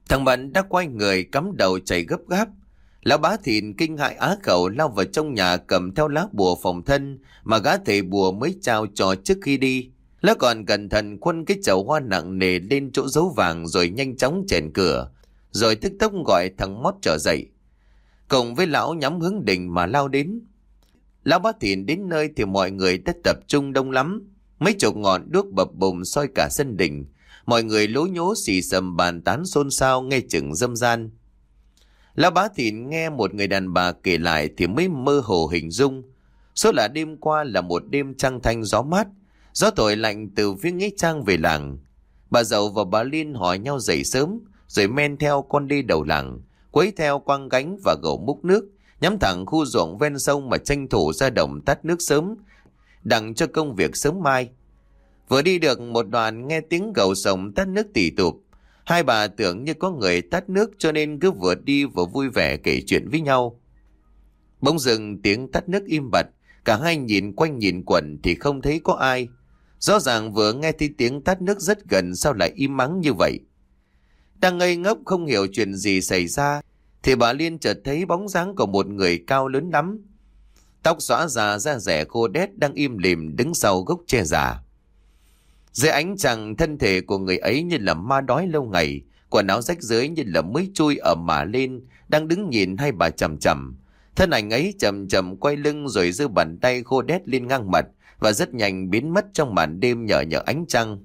Thằng Bận đã quay người cắm đầu chạy gấp gáp. Lão Bá Thìn kinh hãi á khẩu lao vào trong nhà cầm theo lá bùa phòng thân mà gã thầy bùa mới trao cho trước khi đi. Lão còn cẩn thận khuân cái chậu hoa nặng nề lên chỗ dấu vàng rồi nhanh chóng chèn cửa, rồi tức tốc gọi thằng Mót trở dậy. Cùng với lão nhắm hướng đình mà lao đến. Lão Bá Thìn đến nơi thì mọi người đã tập trung đông lắm. Mấy chục ngọn đuốc bập bùng soi cả sân đình. Mọi người lố nhố xì xầm bàn tán xôn xao nghe chừng dâm gian. Lão Bá Thìn nghe một người đàn bà kể lại thì mới mơ hồ hình dung. Số là đêm qua là một đêm trăng thanh gió mát, gió thổi lạnh từ phía nghĩa trang về làng. Bà Dậu và bà Liên hỏi nhau dậy sớm, rồi men theo con đi đầu làng, quấy theo quăng gánh và gầu múc nước, nhắm thẳng khu ruộng ven sông mà tranh thủ ra đồng tắt nước sớm, đặng cho công việc sớm mai. Vừa đi được một đoạn nghe tiếng gầu sổng tắt nước tỉ tụp. Hai bà tưởng như có người tắt nước cho nên cứ vừa đi vừa vui vẻ kể chuyện với nhau. Bỗng dưng tiếng tắt nước im bặt, cả hai nhìn quanh nhìn quẩn thì không thấy có ai. Rõ ràng vừa nghe thấy tiếng tắt nước rất gần, sao lại im mắng như vậy? Đang ngây ngốc không hiểu chuyện gì xảy ra thì bà Liên chợt thấy bóng dáng của một người cao lớn lắm. Tóc xõa già, da dẻ khô đét đang im lìm đứng sau gốc tre già. Dưới ánh trăng, thân thể của người ấy như là ma đói lâu ngày, quần áo rách rưới như là mới chui ở mả lên, đang đứng nhìn hai bà chằm chằm. Thân ảnh ấy chậm chậm quay lưng rồi giơ bàn tay khô đét lên ngang mặt và rất nhanh biến mất trong màn đêm nhờ nhờ ánh trăng.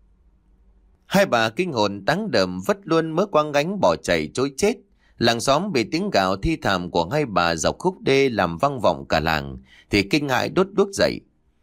Hai bà kinh hồn táng đờm vất luôn mớ quăng gánh bỏ chạy trối chết. Làng xóm bị tiếng gào thi thảm của hai bà dọc khúc đê làm vang vọng cả làng thì kinh hãi đốt đuốc dậy.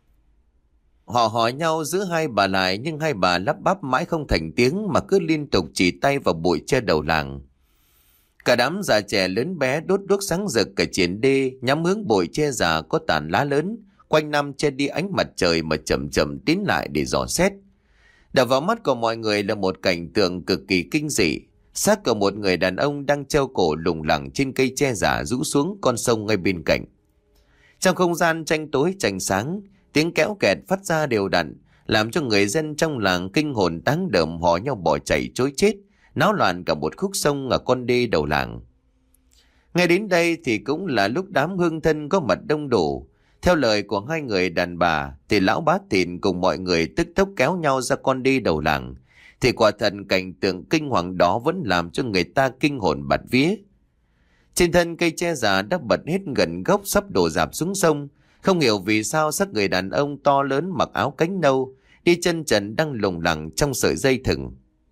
Họ hỏi nhau giữ hai bà lại, nhưng hai bà lắp bắp mãi không thành tiếng mà cứ liên tục chỉ tay vào bụi che đầu làng. Cả đám già trẻ lớn bé đốt đuốc sáng rực cả triển đê, nhắm hướng bụi che già có tàn lá lớn, quanh năm che đi ánh mặt trời mà chậm chậm tiến lại để dò xét. Đập vào mắt của mọi người là một cảnh tượng cực kỳ kinh dị. Xác của một người đàn ông đang treo cổ lủng lẳng trên cây tre già rũ xuống con sông ngay bên cạnh. Trong không gian tranh tối tranh sáng, tiếng kéo kẹt phát ra đều đặn, làm cho người dân trong làng kinh hồn táng đờm hò nhau bỏ chạy trối chết, náo loạn cả một khúc sông ở con đê đầu làng. Ngay đến đây thì cũng là lúc đám hương thân có mặt đông đủ. Theo lời của hai người đàn bà thì lão Bá Thìn cùng mọi người tức tốc kéo nhau ra con đê đầu làng. Thì quả thật cảnh tượng kinh hoàng đó vẫn làm cho người ta kinh hồn bạt vía. Trên thân cây tre già đã bật hết gần gốc sắp đổ rạp xuống sông. Không hiểu vì sao xác người đàn ông to lớn mặc áo cánh nâu, đi chân trần đang lủng lẳng trong sợi dây thừng.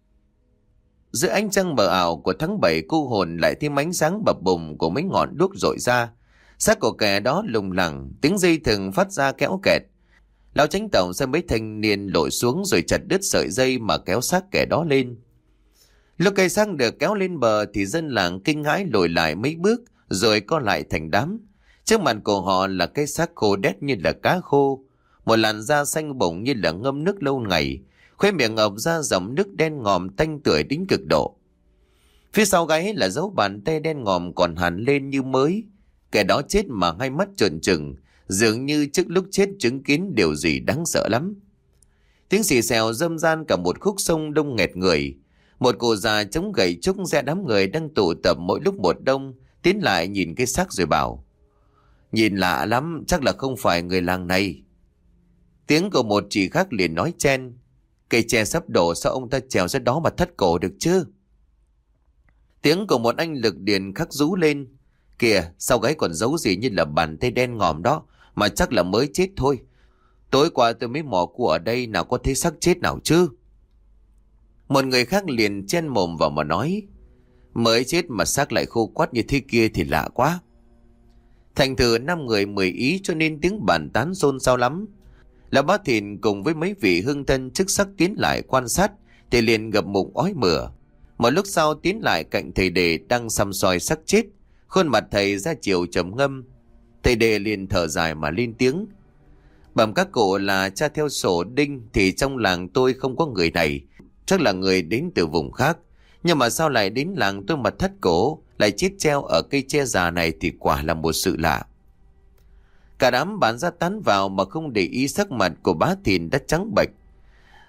Giữa ánh trăng mờ ảo của tháng 7, cô hồn lại thêm ánh sáng bập bùng của mấy ngọn đuốc rọi ra. Xác của kẻ đó lủng lẳng, tiếng dây thừng phát ra kéo kẹt. Lão Chánh Tổng xem mấy thanh niên lội xuống rồi chặt đứt sợi dây mà kéo xác kẻ đó lên. Lúc cây xác được kéo lên bờ thì dân làng kinh hãi lùi lại mấy bước rồi co lại thành đám. Trước mặt của họ là cái xác khô đét như là cá khô, một làn da xanh bổng như là ngâm nước lâu ngày, khóe miệng ọc ra dòng nước đen ngòm tanh tưởi đến cực độ. Phía sau gáy là dấu bàn tay đen ngòm còn hằn lên như mới. Kẻ đó chết mà hai mắt trợn trừng, dường như trước lúc chết chứng kiến điều gì đáng sợ lắm. Tiếng xì xèo râm ran cả một khúc sông đông nghẹt người. Một cụ già chống gậy trúc ra đám người đang tụ tập mỗi lúc một đông, tiến lại nhìn cái xác rồi bảo: "Nhìn lạ lắm, chắc là không phải người làng này." Tiếng của một chị khác liền nói chen: "Cây tre sắp đổ, sao ông ta trèo ra đó mà thắt cổ được chứ?" Tiếng của một anh lực điền khắc rú lên: "Kìa, sau gáy còn giấu gì như là bàn tay đen ngòm đó, mà chắc là mới chết thôi. Tối qua tôi mới mò cua ở đây, nào có thấy xác chết nào chứ." Một người khác liền chen mồm vào mà nói: "Mới chết mà xác lại khô quắt như thế kia thì lạ quá." Thành thử 5 người 10 ý cho nên tiếng bàn tán xôn xao lắm. Lão Bá Thìn cùng với mấy vị hương thân chức sắc tiến lại quan sát thì liền ngập ngừng ói mửa. Một lúc sau tiến lại cạnh thầy Đề đang săm soi xác chết, khuôn mặt thầy ra chiều trầm ngâm. Thầy Đề liền thở dài mà lên tiếng: "Bẩm các cụ là cha theo sổ đinh thì trong làng tôi không có người này, chắc là người đến từ vùng khác. Nhưng mà sao lại đến làng tôi mà thắt cổ, lại chết treo ở cây tre già này thì quả là một sự lạ." Cả đám bán ra tán vào mà không để ý sắc mặt của Bá Thìn đã trắng bệch.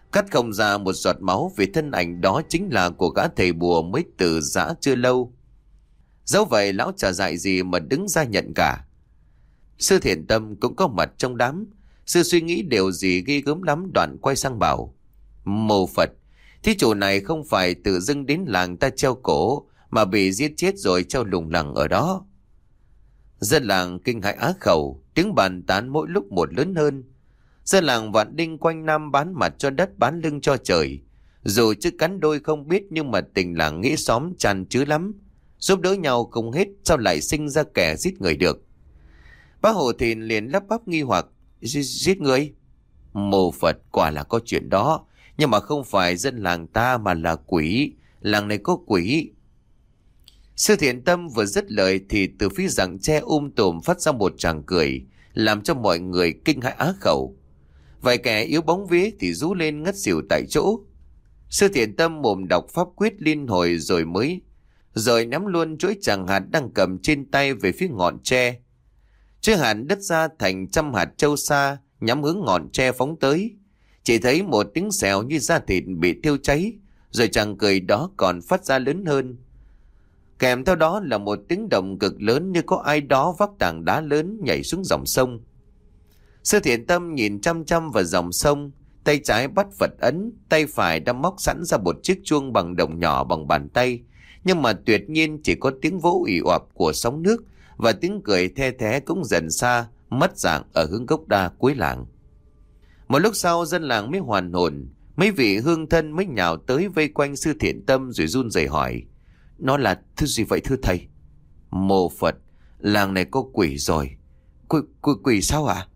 Cắt không ra một giọt máu vì thân ảnh đó chính là của gã thầy bùa mới từ giã chưa lâu. Dẫu vậy lão chả dại gì mà đứng ra nhận cả. Sư Thiện Tâm cũng có mặt trong đám. Sư suy nghĩ điều gì ghi gớm lắm, đoạn quay sang bảo: Mô Phật, thí chủ này không phải tự dưng đến làng ta treo cổ, mà bị giết chết rồi treo lủng lẳng ở đó. Dân làng kinh hãi á khẩu, tiếng bàn tán mỗi lúc một lớn hơn. Dân làng Vạn Đinh quanh năm bán mặt cho đất, bán lưng cho trời. Dù chứ cắn đôi không biết, nhưng mà tình làng nghĩa xóm tràn trứ lắm, giúp đỡ nhau không hết, sao lại sinh ra kẻ giết người được. Bác Hồ Thìn liền lắp bắp nghi hoặc: Giết người? Mô Phật, quả là có chuyện đó, nhưng mà không phải dân làng ta mà là quỷ. Làng này có quỷ. Sư Thiện Tâm vừa dứt lời thì từ phía rặng tre tùm phát ra một tràng cười, làm cho mọi người kinh hãi á khẩu. Vài kẻ yếu bóng vía thì rú lên ngất xỉu tại chỗ. Sư Thiện Tâm mồm đọc pháp quyết liên hồi rồi ném luôn chuỗi tràng hạt đang cầm trên tay về phía ngọn tre. Chuỗi hạt đứt ra thành trăm hạt châu sa, nhắm hướng ngọn tre phóng tới. Chỉ thấy một tiếng xèo như da thịt bị thiêu cháy, rồi tràng cười đó còn phát ra lớn hơn. Kèm theo đó là một tiếng động cực lớn, như có ai đó vác tảng đá lớn nhảy xuống dòng sông. Sư Thiện Tâm nhìn chăm chăm vào dòng sông, tay trái bắt Phật ấn, tay phải đã móc sẵn ra một chiếc chuông bằng đồng nhỏ bằng bàn tay, nhưng mà tuyệt nhiên chỉ có tiếng vỗ ì oạp của sóng nước, và tiếng cười the thé cũng dần xa, mất dạng ở hướng gốc đa cuối làng. Một lúc sau dân làng mới hoàn hồn, mấy vị hương thân mới nhào tới vây quanh Sư Thiện Tâm rồi run rẩy hỏi: Nó là thứ gì vậy thưa thầy? Mô Phật, làng này có quỷ rồi. Quỷ sao ạ?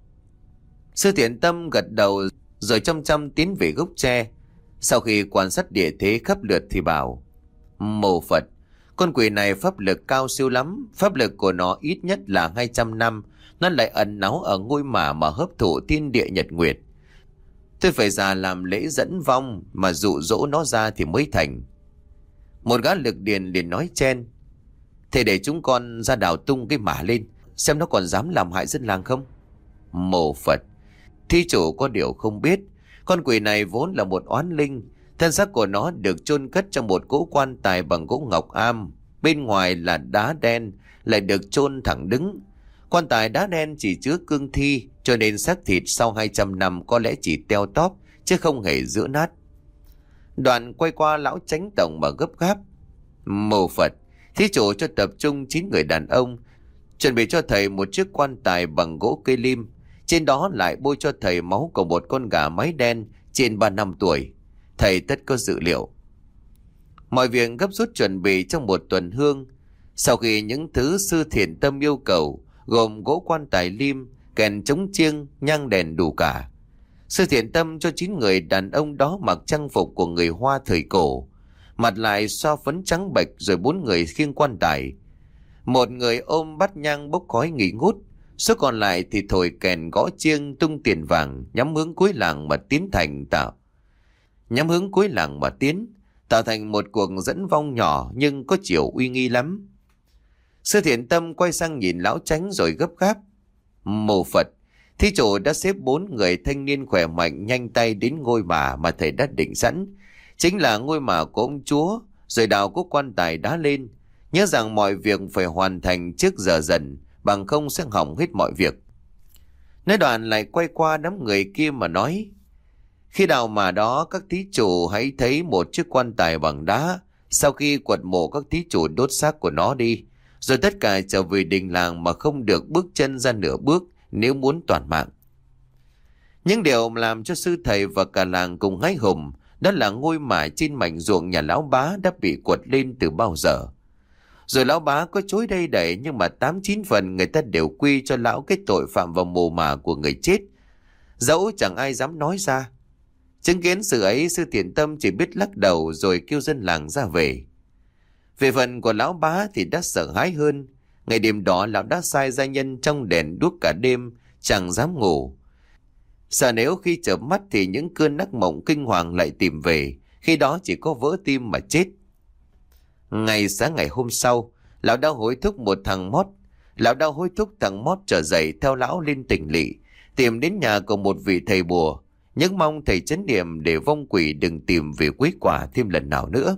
Sư Thiện Tâm gật đầu rồi chăm chăm tiến về gốc tre. Sau khi quan sát địa thế khắp lượt thì bảo: Mô Phật, con quỷ này pháp lực cao siêu lắm. Pháp lực của nó ít nhất là 200 năm. Nó lại ẩn náu ở ngôi mả mà hấp thụ thiên địa nhật nguyệt. Tôi phải ra làm lễ dẫn vong mà dụ dỗ nó ra thì mới thành. Một gã lực điền liền nói chen: Thế để chúng con ra đào tung cái mả lên, xem nó còn dám làm hại dân làng không? Mô Phật, thí chủ có điều không biết, con quỷ này vốn là một oán linh. Thân xác của nó được chôn cất trong một cỗ quan tài bằng gỗ ngọc am, bên ngoài là đá đen, lại được chôn thẳng đứng. Quan tài đá đen chỉ chứa cương thi, cho nên xác thịt sau 200 năm có lẽ chỉ teo tóp, chứ không hề giữa nát. Đoạn quay qua lão chánh tổng mà gấp gáp: Mô Phật, thí chủ cho tập trung 9 người đàn ông, chuẩn bị cho thầy một chiếc quan tài bằng gỗ cây lim. Trên đó lại bôi cho thầy máu của một con gà mái đen trên 3 năm tuổi. Thầy tất có dự liệu. Mọi việc gấp rút chuẩn bị trong một tuần hương. Sau khi những thứ Sư Thiện Tâm yêu cầu, gồm gỗ quan tài lim, kèn trống chiêng, nhang đèn đủ cả, Sư Thiện Tâm cho 9 người đàn ông đó mặc trang phục của người Hoa thời cổ, mặt lại xoa phấn trắng bệch, rồi 4 người khiêng quan tài. Một người ôm bát nhang bốc khói nghỉ ngút, số còn lại thì thổi kèn gõ chiêng tung tiền vàng, nhắm hướng cuối làng mà tiến tạo thành một cuộc dẫn vong nhỏ nhưng có chiều uy nghi lắm. Sư Thiện Tâm quay sang nhìn lão chánh rồi gấp gáp: Mô Phật, thí chủ đã xếp 4 người thanh niên khỏe mạnh nhanh tay đến ngôi mả mà thầy đã định sẵn, chính là ngôi mả của ông chúa, rồi đào cố quan tài đá lên. Nhớ rằng mọi việc phải hoàn thành trước giờ dần, bằng không sẽ hỏng hết mọi việc. Nói đoạn lại quay qua đám người kia mà nói: Khi đào mả đó, các thí chủ hãy thấy một chiếc quan tài bằng đá. Sau khi quật mộ các thí chủ đốt xác của nó đi, rồi tất cả trở về đình làng mà không được bước chân ra nửa bước, nếu muốn toàn mạng. Những điều làm cho sư thầy và cả làng cùng hái hùng đó là ngôi mả trên mảnh ruộng nhà lão bá đã bị quật lên từ bao giờ. Rồi lão bá có chối đây đẩy, nhưng mà 8-9 phần người ta đều quy cho lão cái tội phạm vào mồ mả của người chết, dẫu chẳng ai dám nói ra. Chứng kiến sự ấy, Sư Thiện Tâm chỉ biết lắc đầu rồi kêu dân làng ra về. Về phần của lão bá thì đã sợ hãi hơn. Ngày đêm đó lão đã sai gia nhân trong đèn đuốc cả đêm, chẳng dám ngủ. Sợ nếu khi chợp mắt thì những cơn ác mộng kinh hoàng lại tìm về, khi đó chỉ có vỡ tim mà chết. Ngày sáng ngày hôm sau, lão đã hối thúc thằng Mót trở dậy theo lão lên tỉnh lỵ, tìm đến nhà của một vị thầy bùa. những mong thầy trấn niệm để vong quỷ đừng tìm về quấy quả thêm lần nào nữa.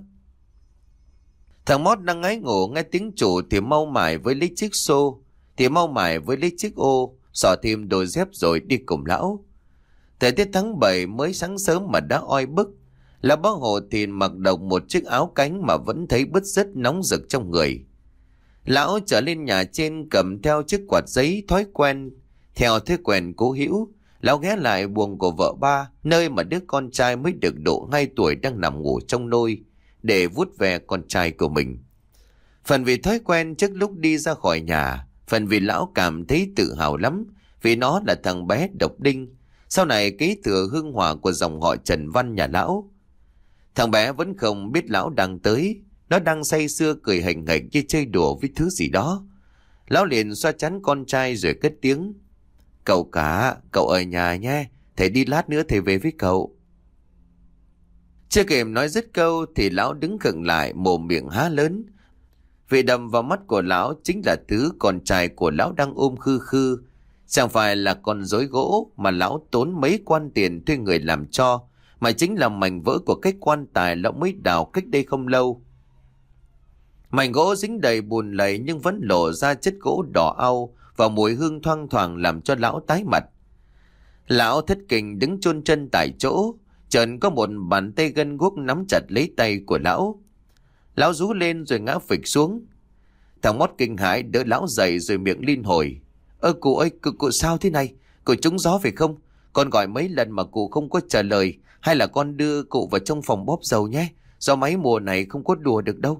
Thằng Mót đang ngái ngủ nghe tiếng chủ thì mau mải với lấy chiếc xô, thì mau mải với lấy chiếc ô, xỏ thêm đôi dép rồi đi cùng lão. Thời tiết tháng 7 mới sáng sớm mà đã oi bức. Lão bác Hồ thì mặc độc một chiếc áo cánh mà vẫn thấy bứt rứt nóng rực trong người. Lão trở lên nhà trên cầm theo chiếc quạt giấy thói quen. Theo thói quen cố hữu, lão ghé lại buồng của vợ ba, nơi mà đứa con trai mới được độ 2 tuổi đang nằm ngủ trong nôi, để vuốt ve con trai của mình. Phần vì thói quen trước lúc đi ra khỏi nhà, phần vì lão cảm thấy tự hào lắm vì nó là thằng bé độc đinh, sau này kế thừa hương hỏa của dòng họ Trần Văn nhà lão. Thằng bé vẫn không biết lão đang tới, nó đang say sưa cười hành hạch như chơi đùa với thứ gì đó. Lão liền xoa chắn con trai rồi cất tiếng: "Cậu cả, cậu ở nhà nhé, thầy đi lát nữa thầy về với cậu." Chưa kịp nói dứt câu thì lão đứng khựng lại, mồm miệng há lớn. Vì đầm vào mắt của lão chính là thứ con trai của lão đang ôm khư khư. Chẳng phải là con rối gỗ mà lão tốn mấy quan tiền thuê người làm cho, mà chính là mảnh vỡ của cái quan tài lão mới đào cách đây không lâu. Mảnh gỗ dính đầy bùn lầy nhưng vẫn lộ ra chất gỗ đỏ au và mùi hương thoang thoảng làm cho lão tái mặt. Lão thất kinh đứng chôn chân tại chỗ, chợt có một bàn tay gân guốc nắm chặt lấy tay của lão. Lão rú lên rồi ngã phịch xuống. Thằng Mót kinh hãi đỡ lão dậy rồi miệng liên hồi: Cụ ơi, cụ sao thế này? Cụ trúng gió phải không? Con gọi mấy lần mà cụ không có trả lời. Hay là con đưa cụ vào trong phòng bóp dầu nhé? Gió máy mùa này không có đùa được đâu."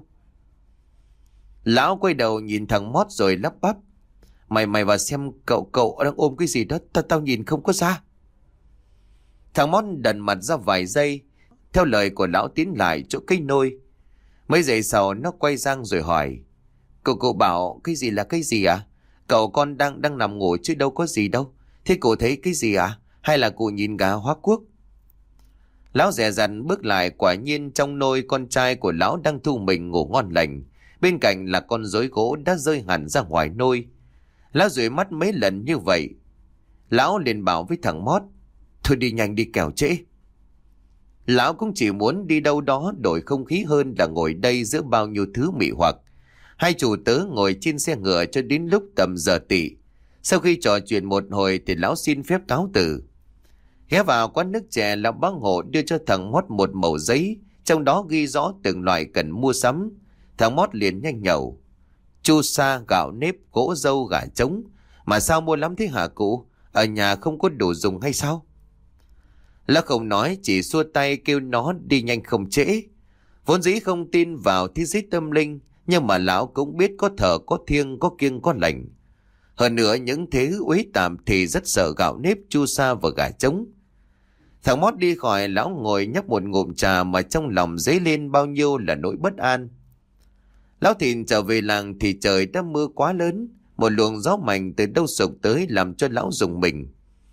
Lão quay đầu nhìn thằng Mót rồi lắp bắp: Mày vào xem cậu đang ôm cái gì đó, tao nhìn không có ra." Thằng Mót đần mặt ra vài giây, theo lời của lão tiến lại chỗ cây nôi. Mấy giây sau nó quay sang rồi hỏi: Cậu bảo cái gì là cái gì à? Cậu con đang nằm ngủ chứ đâu có gì đâu. Thế cụ thấy cái gì à? Hay là cụ nhìn gà hóa quốc? Lão dè dặt bước lại, quả nhiên trong nôi con trai của lão đang thu mình ngủ ngon lành. Bên cạnh là con rối gỗ đã rơi hẳn ra ngoài nôi. Lão dụi mắt mấy lần như vậy. Lão liền bảo với thằng Mót: Thôi đi nhanh đi kẻo trễ. Lão cũng chỉ muốn đi đâu đó đổi không khí hơn là ngồi đây giữa bao nhiêu thứ mị hoặc. Hai chủ tớ ngồi trên xe ngựa cho đến lúc tầm giờ tỵ. Sau khi trò chuyện một hồi thì lão xin phép cáo từ. Ghé vào quán nước chè, lão bác Hộ đưa cho thằng Mót một mẩu giấy, trong đó ghi rõ từng loại cần mua sắm. Thằng Mót liền nhanh nhẩu: Chu sa, gạo nếp, gỗ dâu, gà trống. Mà sao mua lắm thế hả cụ? Ở nhà không có đủ dùng hay sao? Lão không nói, chỉ xua tay kêu nó đi nhanh không trễ. Vốn dĩ không tin vào thế giới tâm linh, nhưng mà lão cũng biết có thờ có thiêng, có kiêng có lành. Hơn nữa những thế uế tạm thì rất sợ gạo nếp, chu sa và gà trống. Thằng Mót đi khỏi, lão ngồi nhấp một ngụm trà mà trong lòng dấy lên bao nhiêu là nỗi bất an. Lão Thìn trở về làng thì trời đã mưa quá lớn, một luồng gió mạnh từ đâu sộc tới làm cho lão rùng mình.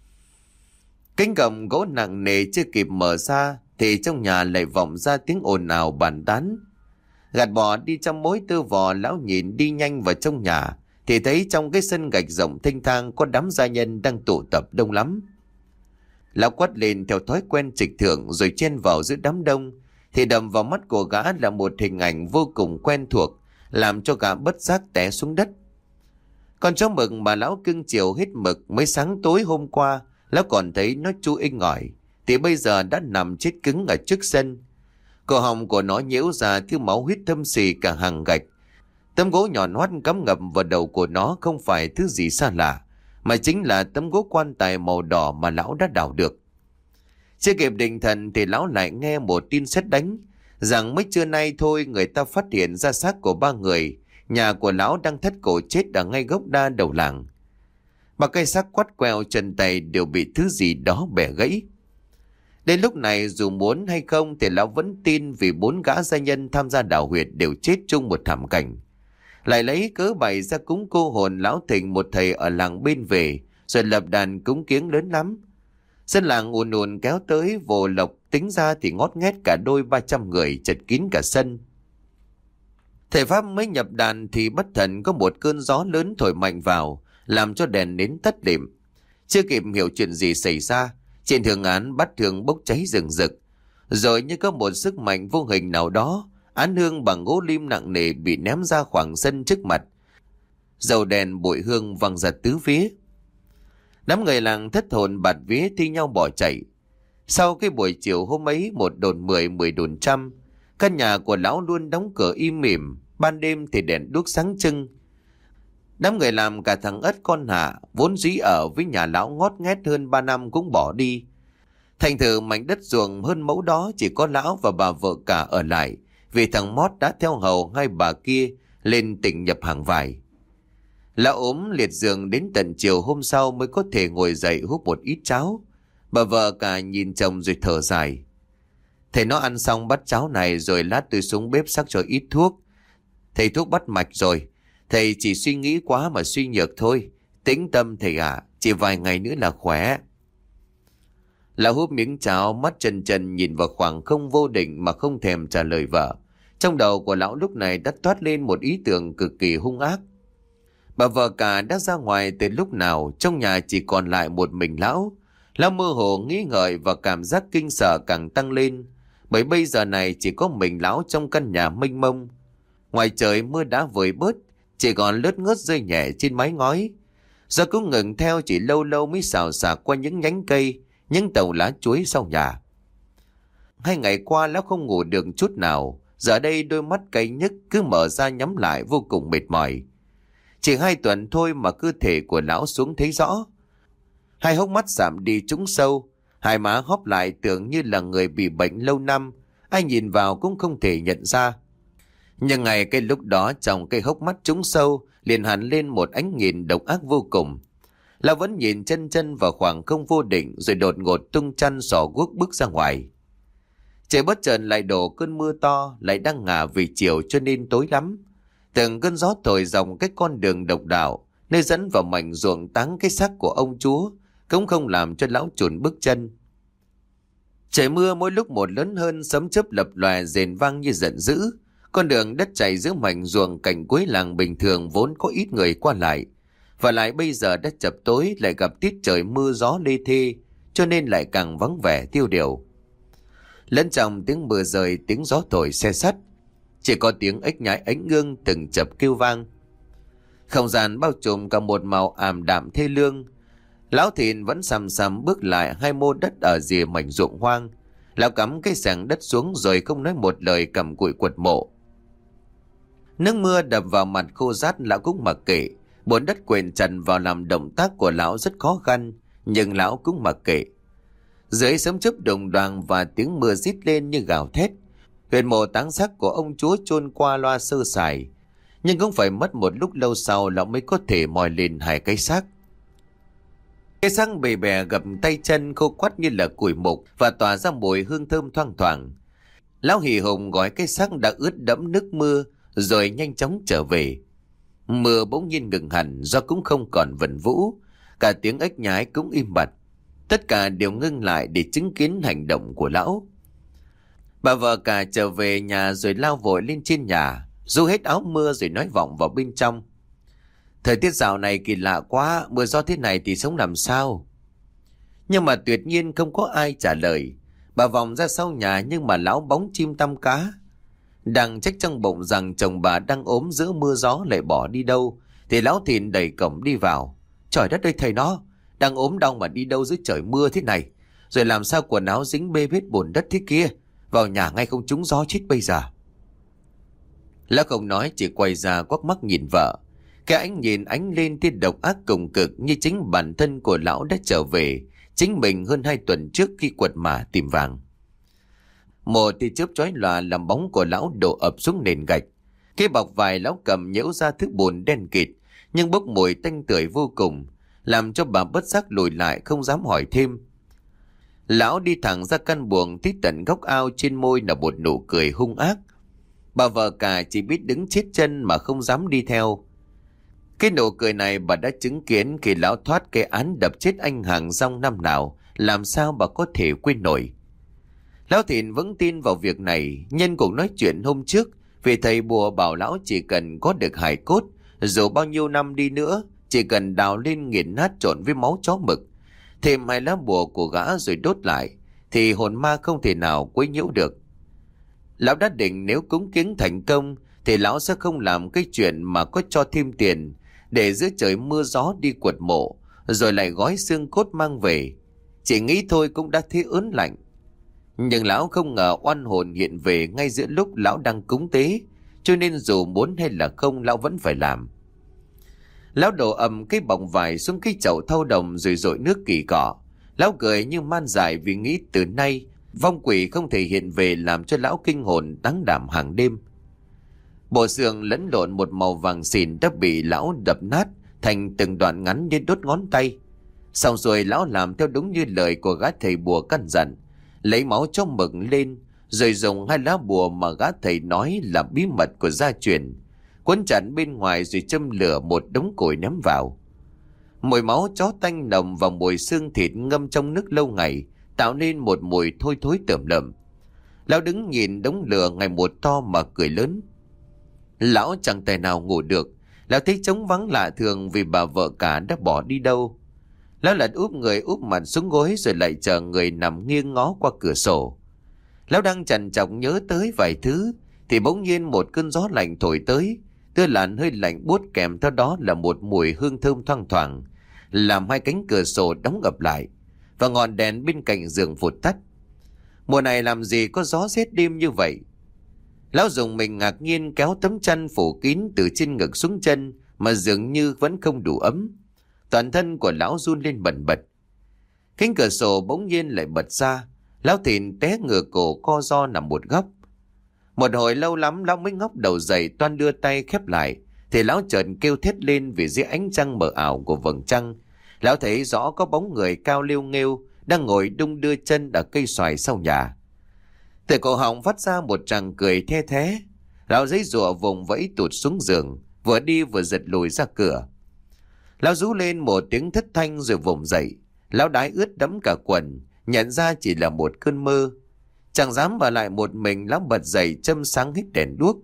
Cánh cổng gỗ nặng nề chưa kịp mở ra thì trong nhà lại vọng ra tiếng ồn ào bàn tán. Gạt bỏ đi trong mối tơ vò, lão nhìn đi nhanh vào trong nhà thì thấy trong cái sân gạch rộng thênh thang có đám gia nhân đang tụ tập đông lắm. Lão quát lên theo thói quen trịch thượng rồi chen vào giữa đám đông, thì đầm vào mắt của gã là một hình ảnh vô cùng quen thuộc, làm cho gã bất giác té xuống đất. Con chó mực mà lão cưng chiều hết mực mới sáng tối hôm qua lão còn thấy nó chu inh ỏi, thì bây giờ đã nằm chết cứng ở trước sân. Cổ họng của nó nhễu ra thứ máu huyết thâm xì cả hàng gạch. Tấm gỗ nhọn hoắt cắm ngập vào đầu của nó không phải thứ gì xa lạ, mà chính là tấm gỗ quan tài màu đỏ mà lão đã đào được. Chưa kịp định thần thì lão lại nghe một tin sét đánh, rằng mấy trưa nay thôi người ta phát hiện ra xác của 3 người. Nhà của lão đang thất cổ chết ở ngay gốc đa đầu làng. Ba cây xác quắt queo, chân tay đều bị thứ gì đó bẻ gãy. Đến lúc này dù muốn hay không thì lão vẫn tin, vì 4 gã gia nhân tham gia đào huyệt đều chết chung một thảm cảnh. Lại lấy cớ bày ra cúng cô hồn lão Thịnh, một thầy ở làng bên về, rồi lập đàn cúng kiếng lớn lắm. Dân làng ùn ùn kéo tới, vồ lộc tính ra thì ngót nghét cả đôi 300 người, chật kín cả sân. Thầy Pháp mới nhập đàn thì bất thần có một cơn gió lớn thổi mạnh vào, làm cho đèn nến tắt lịm. Chưa kịp hiểu chuyện gì xảy ra Trên thương án bát hương bốc cháy rừng rực. Rồi như có một sức mạnh vô hình nào đó, án hương bằng gỗ lim nặng nề bị ném ra khoảng sân trước mặt. Dầu đèn bụi hương văng ra tứ phía. Đám người làng thất hồn bạt vía thi nhau bỏ chạy. Sau cái buổi chiều hôm ấy, một đồn 10, 10 đồn trăm, căn nhà của lão luôn đóng cửa im mỉm, ban đêm thì đèn đuốc sáng trưng. Đám người làm cả thằng Ất con Hạ, vốn dĩ ở với nhà lão ngót nghét hơn 3 năm cũng bỏ đi. Thành thử mảnh đất ruộng hơn mẫu đó chỉ có lão và bà vợ cả ở lại, vì thằng Mót đã theo hầu hai bà kia lên tỉnh nhập hàng vải. Lão ốm liệt giường đến tận chiều hôm sau mới có thể ngồi dậy húp một ít cháo. Bà vợ cả nhìn chồng rồi thở dài. Thầy nó ăn xong bát cháo này rồi lát tôi xuống bếp sắc cho ít thuốc. Thầy thuốc bắt mạch rồi. Thầy chỉ suy nghĩ quá mà suy nhược thôi. Tĩnh tâm thầy ạ, chỉ vài ngày nữa là khỏe. Lão húp miếng cháo, mắt trần trần nhìn vào khoảng không vô định mà không thèm trả lời vợ. Trong đầu của lão lúc này đã toát lên một ý tưởng cực kỳ hung ác. Bà vợ cả đã ra ngoài từ lúc nào, trong nhà chỉ còn lại một mình lão. Lão mơ hồ nghĩ ngợi và cảm giác kinh sợ càng tăng lên, bởi bây giờ này chỉ có mình lão trong căn nhà mênh mông. Ngoài trời mưa đã vơi bớt, chỉ còn lướt ngớt rơi nhẹ trên mái ngói. Gió cũng ngừng theo, chỉ lâu lâu mới xào xạc qua những nhánh cây, những tàu lá chuối sau nhà. 2 ngày qua lão không ngủ được chút nào, giờ đây đôi mắt cay nhức cứ mở ra nhắm lại vô cùng mệt mỏi. Chỉ 2 tuần thôi mà cơ thể của lão xuống thấy rõ. 2 hốc mắt giảm đi trũng sâu, 2 má hóp lại tưởng như là người bị bệnh lâu năm, ai nhìn vào cũng không thể nhận ra. Nhưng ngay cái lúc đó trong cái hốc mắt trũng sâu liền hẳn lên một ánh nhìn độc ác vô cùng. Lão vẫn nhìn chân chân vào khoảng không vô định rồi đột ngột tung chăn xỏ guốc bước ra ngoài. Trời bất chợt lại đổ cơn mưa to, lại đang ngả về chiều cho nên tối lắm. Từng cơn gió thổi dòng cái con đường độc đạo nơi dẫn vào mảnh ruộng táng cái xác của ông chúa cũng không làm cho lão chùn bước chân. Trời mưa mỗi lúc một lớn hơn, sấm chớp lập lòe rền vang như giận dữ. Con đường đất chảy giữa mảnh ruộng cạnh cuối làng bình thường vốn có ít người qua lại, và lại bây giờ đã chập tối lại gặp tiết trời mưa gió lê thê, cho nên lại càng vắng vẻ tiêu điều. Lẫn trong tiếng mưa rơi, tiếng gió thổi xe sắt, chỉ có tiếng ếch nhái ánh ương từng chập kêu vang. Không gian bao trùm cả một màu ảm đạm thê lương. Lão Thìn vẫn sầm sầm bước lại 2 mô đất ở rìa mảnh ruộng hoang. Lão cắm cái xẻng đất xuống rồi không nói một lời cầm cụi quật mộ. Nước mưa đập vào mặt khô rát lão cũng mặc kệ. Bùn đất quện trần vào làm động tác của lão rất khó khăn, nhưng lão cũng mặc kệ. Dưới sấm chớp đồng đoàng và tiếng mưa rít lên như gào thét, huyệt mộ táng xác của ông chúa chôn qua loa sơ sài. Nhưng cũng phải mất một lúc lâu sau lão mới có thể moi lên 2 cái xác. Cái xác bề bè gập tay chân khô quắt như là củi mục và tỏa ra mùi hương thơm thoang thoảng. Lão hì hùng gói cái xác đã ướt đẫm nước mưa rồi nhanh chóng trở về. Mưa bỗng nhiên ngừng hẳn, do cũng không còn vần vũ, cả tiếng ếch nhái cũng im bặt. Tất cả đều ngưng lại để chứng kiến hành động của lão. Bà vợ cả trở về nhà rồi lao vội lên trên nhà, du hết áo mưa rồi nói vọng vào bên trong. Thời tiết dạo này kỳ lạ quá, mưa gió thế này thì sống làm sao? Nhưng mà tuyệt nhiên không có ai trả lời. Bà vòng ra sau nhà nhưng mà lão bóng chim tăm cá. Đang trách trong bụng rằng chồng bà đang ốm giữa mưa gió lại bỏ đi đâu, thì lão Thìn đẩy cổng đi vào. Trời đất ơi thầy nó, đang ốm đau mà đi đâu dưới trời mưa thế này? Rồi làm sao quần áo dính bê bết bùn đất thế kia? Vào nhà ngay không trúng gió chết bây giờ. Lão không nói, chỉ quay ra quắc mắt nhìn vợ. Cái ánh nhìn ánh lên tia độc ác cùng cực, như chính bản thân của lão đã trở về chính mình hơn 2 tuần trước khi quật mả tìm vàng. Một tia chớp chói lòa làm bóng của lão đổ ập xuống nền gạch. Cái bọc vải lão cầm nhễu ra thứ bùn đen kịt, nhưng bốc mùi tanh tưởi vô cùng, làm cho bà bất giác lùi lại không dám hỏi thêm. Lão đi thẳng ra căn buồng, tí tận góc ao, trên môi là một nụ cười hung ác. Bà vợ cả chỉ biết đứng chết chân mà không dám đi theo. Cái nụ cười này bà đã chứng kiến khi lão thoát cái án đập chết anh Hàng Rong năm nào, làm sao bà có thể quên nổi. Lão Thìn vẫn tin vào việc này, nhân cuộc nói chuyện hôm trước, vì thầy bùa bảo lão chỉ cần có được hài cốt, dù bao nhiêu năm đi nữa, chỉ cần đào lên nghiền nát trộn với máu chó mực, thêm 2 lá bùa của gã rồi đốt lại, thì hồn ma không thể nào quấy nhiễu được. Lão đã định nếu cúng kiến thành công thì lão sẽ không làm cái chuyện mà có cho thêm tiền để giữa trời mưa gió đi quật mộ, rồi lại gói xương cốt mang về. Chỉ nghĩ thôi cũng đã thấy ớn lạnh. Nhưng lão không ngờ oan hồn hiện về ngay giữa lúc lão đang cúng tế, cho nên dù muốn hay là không lão vẫn phải làm. Lão đổ ầm cái bọng vải xuống cái chậu thau đồng rồi dội nước kỳ cọ. Lão cười như man dại vì nghĩ từ nay vong quỷ không thể hiện về làm cho lão kinh hồn đáng đảm hàng đêm. Bộ xương lẫn lộn một màu vàng xỉn đã bị lão đập nát thành từng đoạn ngắn như đốt ngón tay. Xong rồi lão làm theo đúng như lời của gã thầy bùa căn dặn, lấy máu cho mực lên, rồi dùng 2 lá bùa mà gã thầy nói là bí mật của gia truyền, quấn chặt bên ngoài rồi châm lửa một đống củi ném vào. Mùi máu chó tanh nồng và mùi xương thịt ngâm trong nước lâu ngày tạo nên một mùi thôi thối tởm lợm. Lão đứng nhìn đống lửa ngày một to mà cười lớn. Lão chẳng tài nào ngủ được. Lão thấy trống vắng lạ thường vì bà vợ cả đã bỏ đi đâu. Lão lật úp người úp mặt xuống gối rồi lại chờ người nằm nghiêng ngó qua cửa sổ. Lão đang trằn trọc nhớ tới vài thứ thì bỗng nhiên một cơn gió lạnh thổi tới, đưa làn hơi lạnh buốt kèm theo đó là một mùi hương thơm thoang thoảng, làm 2 cánh cửa sổ đóng ập lại và ngọn đèn bên cạnh giường vụt tắt. Mùa này làm gì có gió rét đêm như vậy? Lão dùng mình ngạc nhiên kéo tấm chăn phủ kín từ trên ngực xuống chân mà dường như vẫn không đủ ấm. Toàn thân của lão run lên bần bật. Cánh cửa sổ bỗng nhiên lại bật ra. Lão Thìn té ngửa cổ co ro nằm một góc. Một hồi lâu lắm lão mới ngóc đầu dậy toan đưa tay khép lại thì lão chợt kêu thét lên vì dưới ánh trăng mờ ảo của vầng trăng. Lão thấy rõ có bóng người cao liêu nghêu đang ngồi đung đưa chân ở cây xoài sau nhà. Từ cổ họng phát ra một tràng cười the thé. Lão giãy giụa vùng vẫy tụt xuống giường, vừa đi vừa giật lùi ra cửa. Lão rú lên một tiếng thất thanh rồi vùng dậy. Lão đái ướt đẫm cả quần, nhận ra chỉ là một cơn mơ. Chẳng dám ở lại một mình, lão bật dậy châm sáng hết đèn đuốc.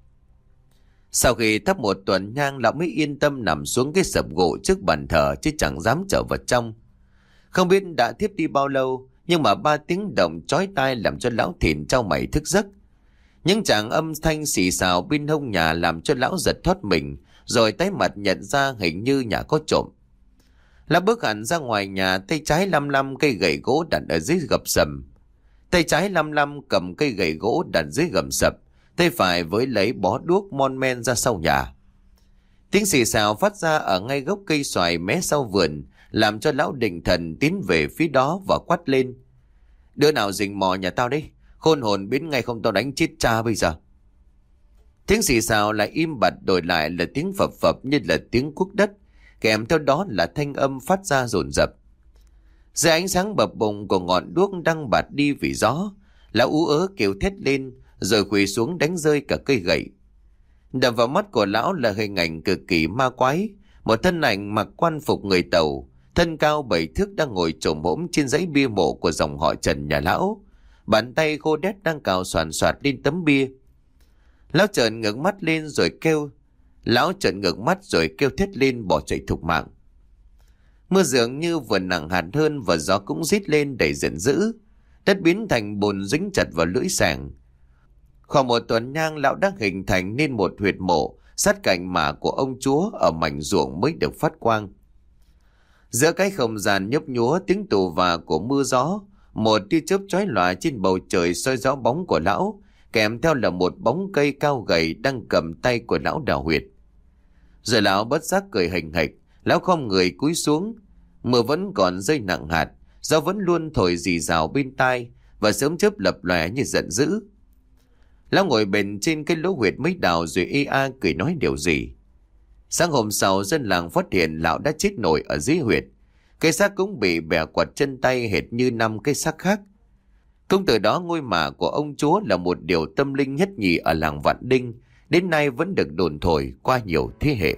Sau khi thắp một tuần nhang, lão mới yên tâm nằm xuống cái sập gỗ trước bàn thờ chứ chẳng dám trở vào trong. Không biết đã thiếp đi bao lâu, nhưng mà 3 tiếng động chói tai làm cho lão Thìn chau mày thức giấc. Những tràng âm thanh xì xào bên hông nhà làm cho lão giật thoát mình, rồi tái mặt nhận ra hình như nhà có trộm. Lão bước hẳn ra ngoài nhà, tay trái lăm lăm cây gậy gỗ đặt ở dưới gầm sầm. Tay trái lăm lăm cầm cây gậy gỗ đặt dưới gầm sập, tay phải với lấy bó đuốc mon men ra sau nhà. Tiếng xì xào phát ra ở ngay gốc cây xoài mé sau vườn, làm cho lão định thần tiến về phía đó và quát lên. Đứa nào rình mò nhà tao đấy, khôn hồn biến ngay không tao đánh chết cha bây giờ. Tiếng xì xào lại im bặt, đổi lại là tiếng phập phập như là tiếng cuốc đất, kèm theo đó là thanh âm phát ra dồn dập. Dưới ánh sáng bập bùng của ngọn đuốc đang bạt đi vì gió, lão ú ớ kêu thét lên rồi quỳ xuống đánh rơi cả cây gậy. Đập vào mắt của lão là hình ảnh cực kỳ ma quái, một thân ảnh mặc quan phục người Tàu, thân cao 7 thước đang ngồi chồm hổm trên dãy bia mộ của dòng họ Trần nhà lão, bàn tay khô đét đang cào soàn soạt lên tấm bia. Lão trợn ngước mắt lên rồi kêu, thét lên bỏ chạy thục mạng. Mưa dường như vừa nặng hạt hơn và gió cũng rít lên đầy giận dữ, đất biến thành bùn dính chặt vào lưỡi sàng. Khoảng một tuần nhang, lão đã hình thành nên một huyệt mộ sát cạnh mả của ông chúa ở mảnh ruộng mới được phát quang. Giữa cái không gian nhấp nhúa tiếng tù và của mưa gió, một tia chớp chói lòa trên bầu trời soi rõ bóng của lão, kèm theo là một bóng cây cao gầy đang cầm tay của lão đào huyệt. Rồi lão bất giác cười hình hạch, lão khom người cúi xuống. Mưa vẫn còn rơi nặng hạt, gió vẫn luôn thổi rì rào bên tai và sớm chớp lập lòe như giận dữ. Lão ngồi bền trên cái lỗ huyệt mới đào rồi ê a cười nói điều gì. Sáng hôm sau, dân làng phát hiện lão đã chết nổi ở dưới huyệt. Cái xác cũng bị bẻ quạt chân tay hệt như 5 cái xác khác. Cũng từ đó ngôi mả của ông chúa là một điều tâm linh nhất nhì ở làng Vạn Đinh, đến nay vẫn được đồn thổi qua nhiều thế hệ.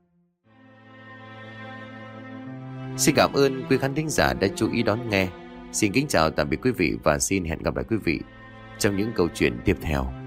Xin cảm ơn quý khán thính giả đã chú ý đón nghe. Xin kính chào tạm biệt quý vị và xin hẹn gặp lại quý vị trong những câu chuyện tiếp theo.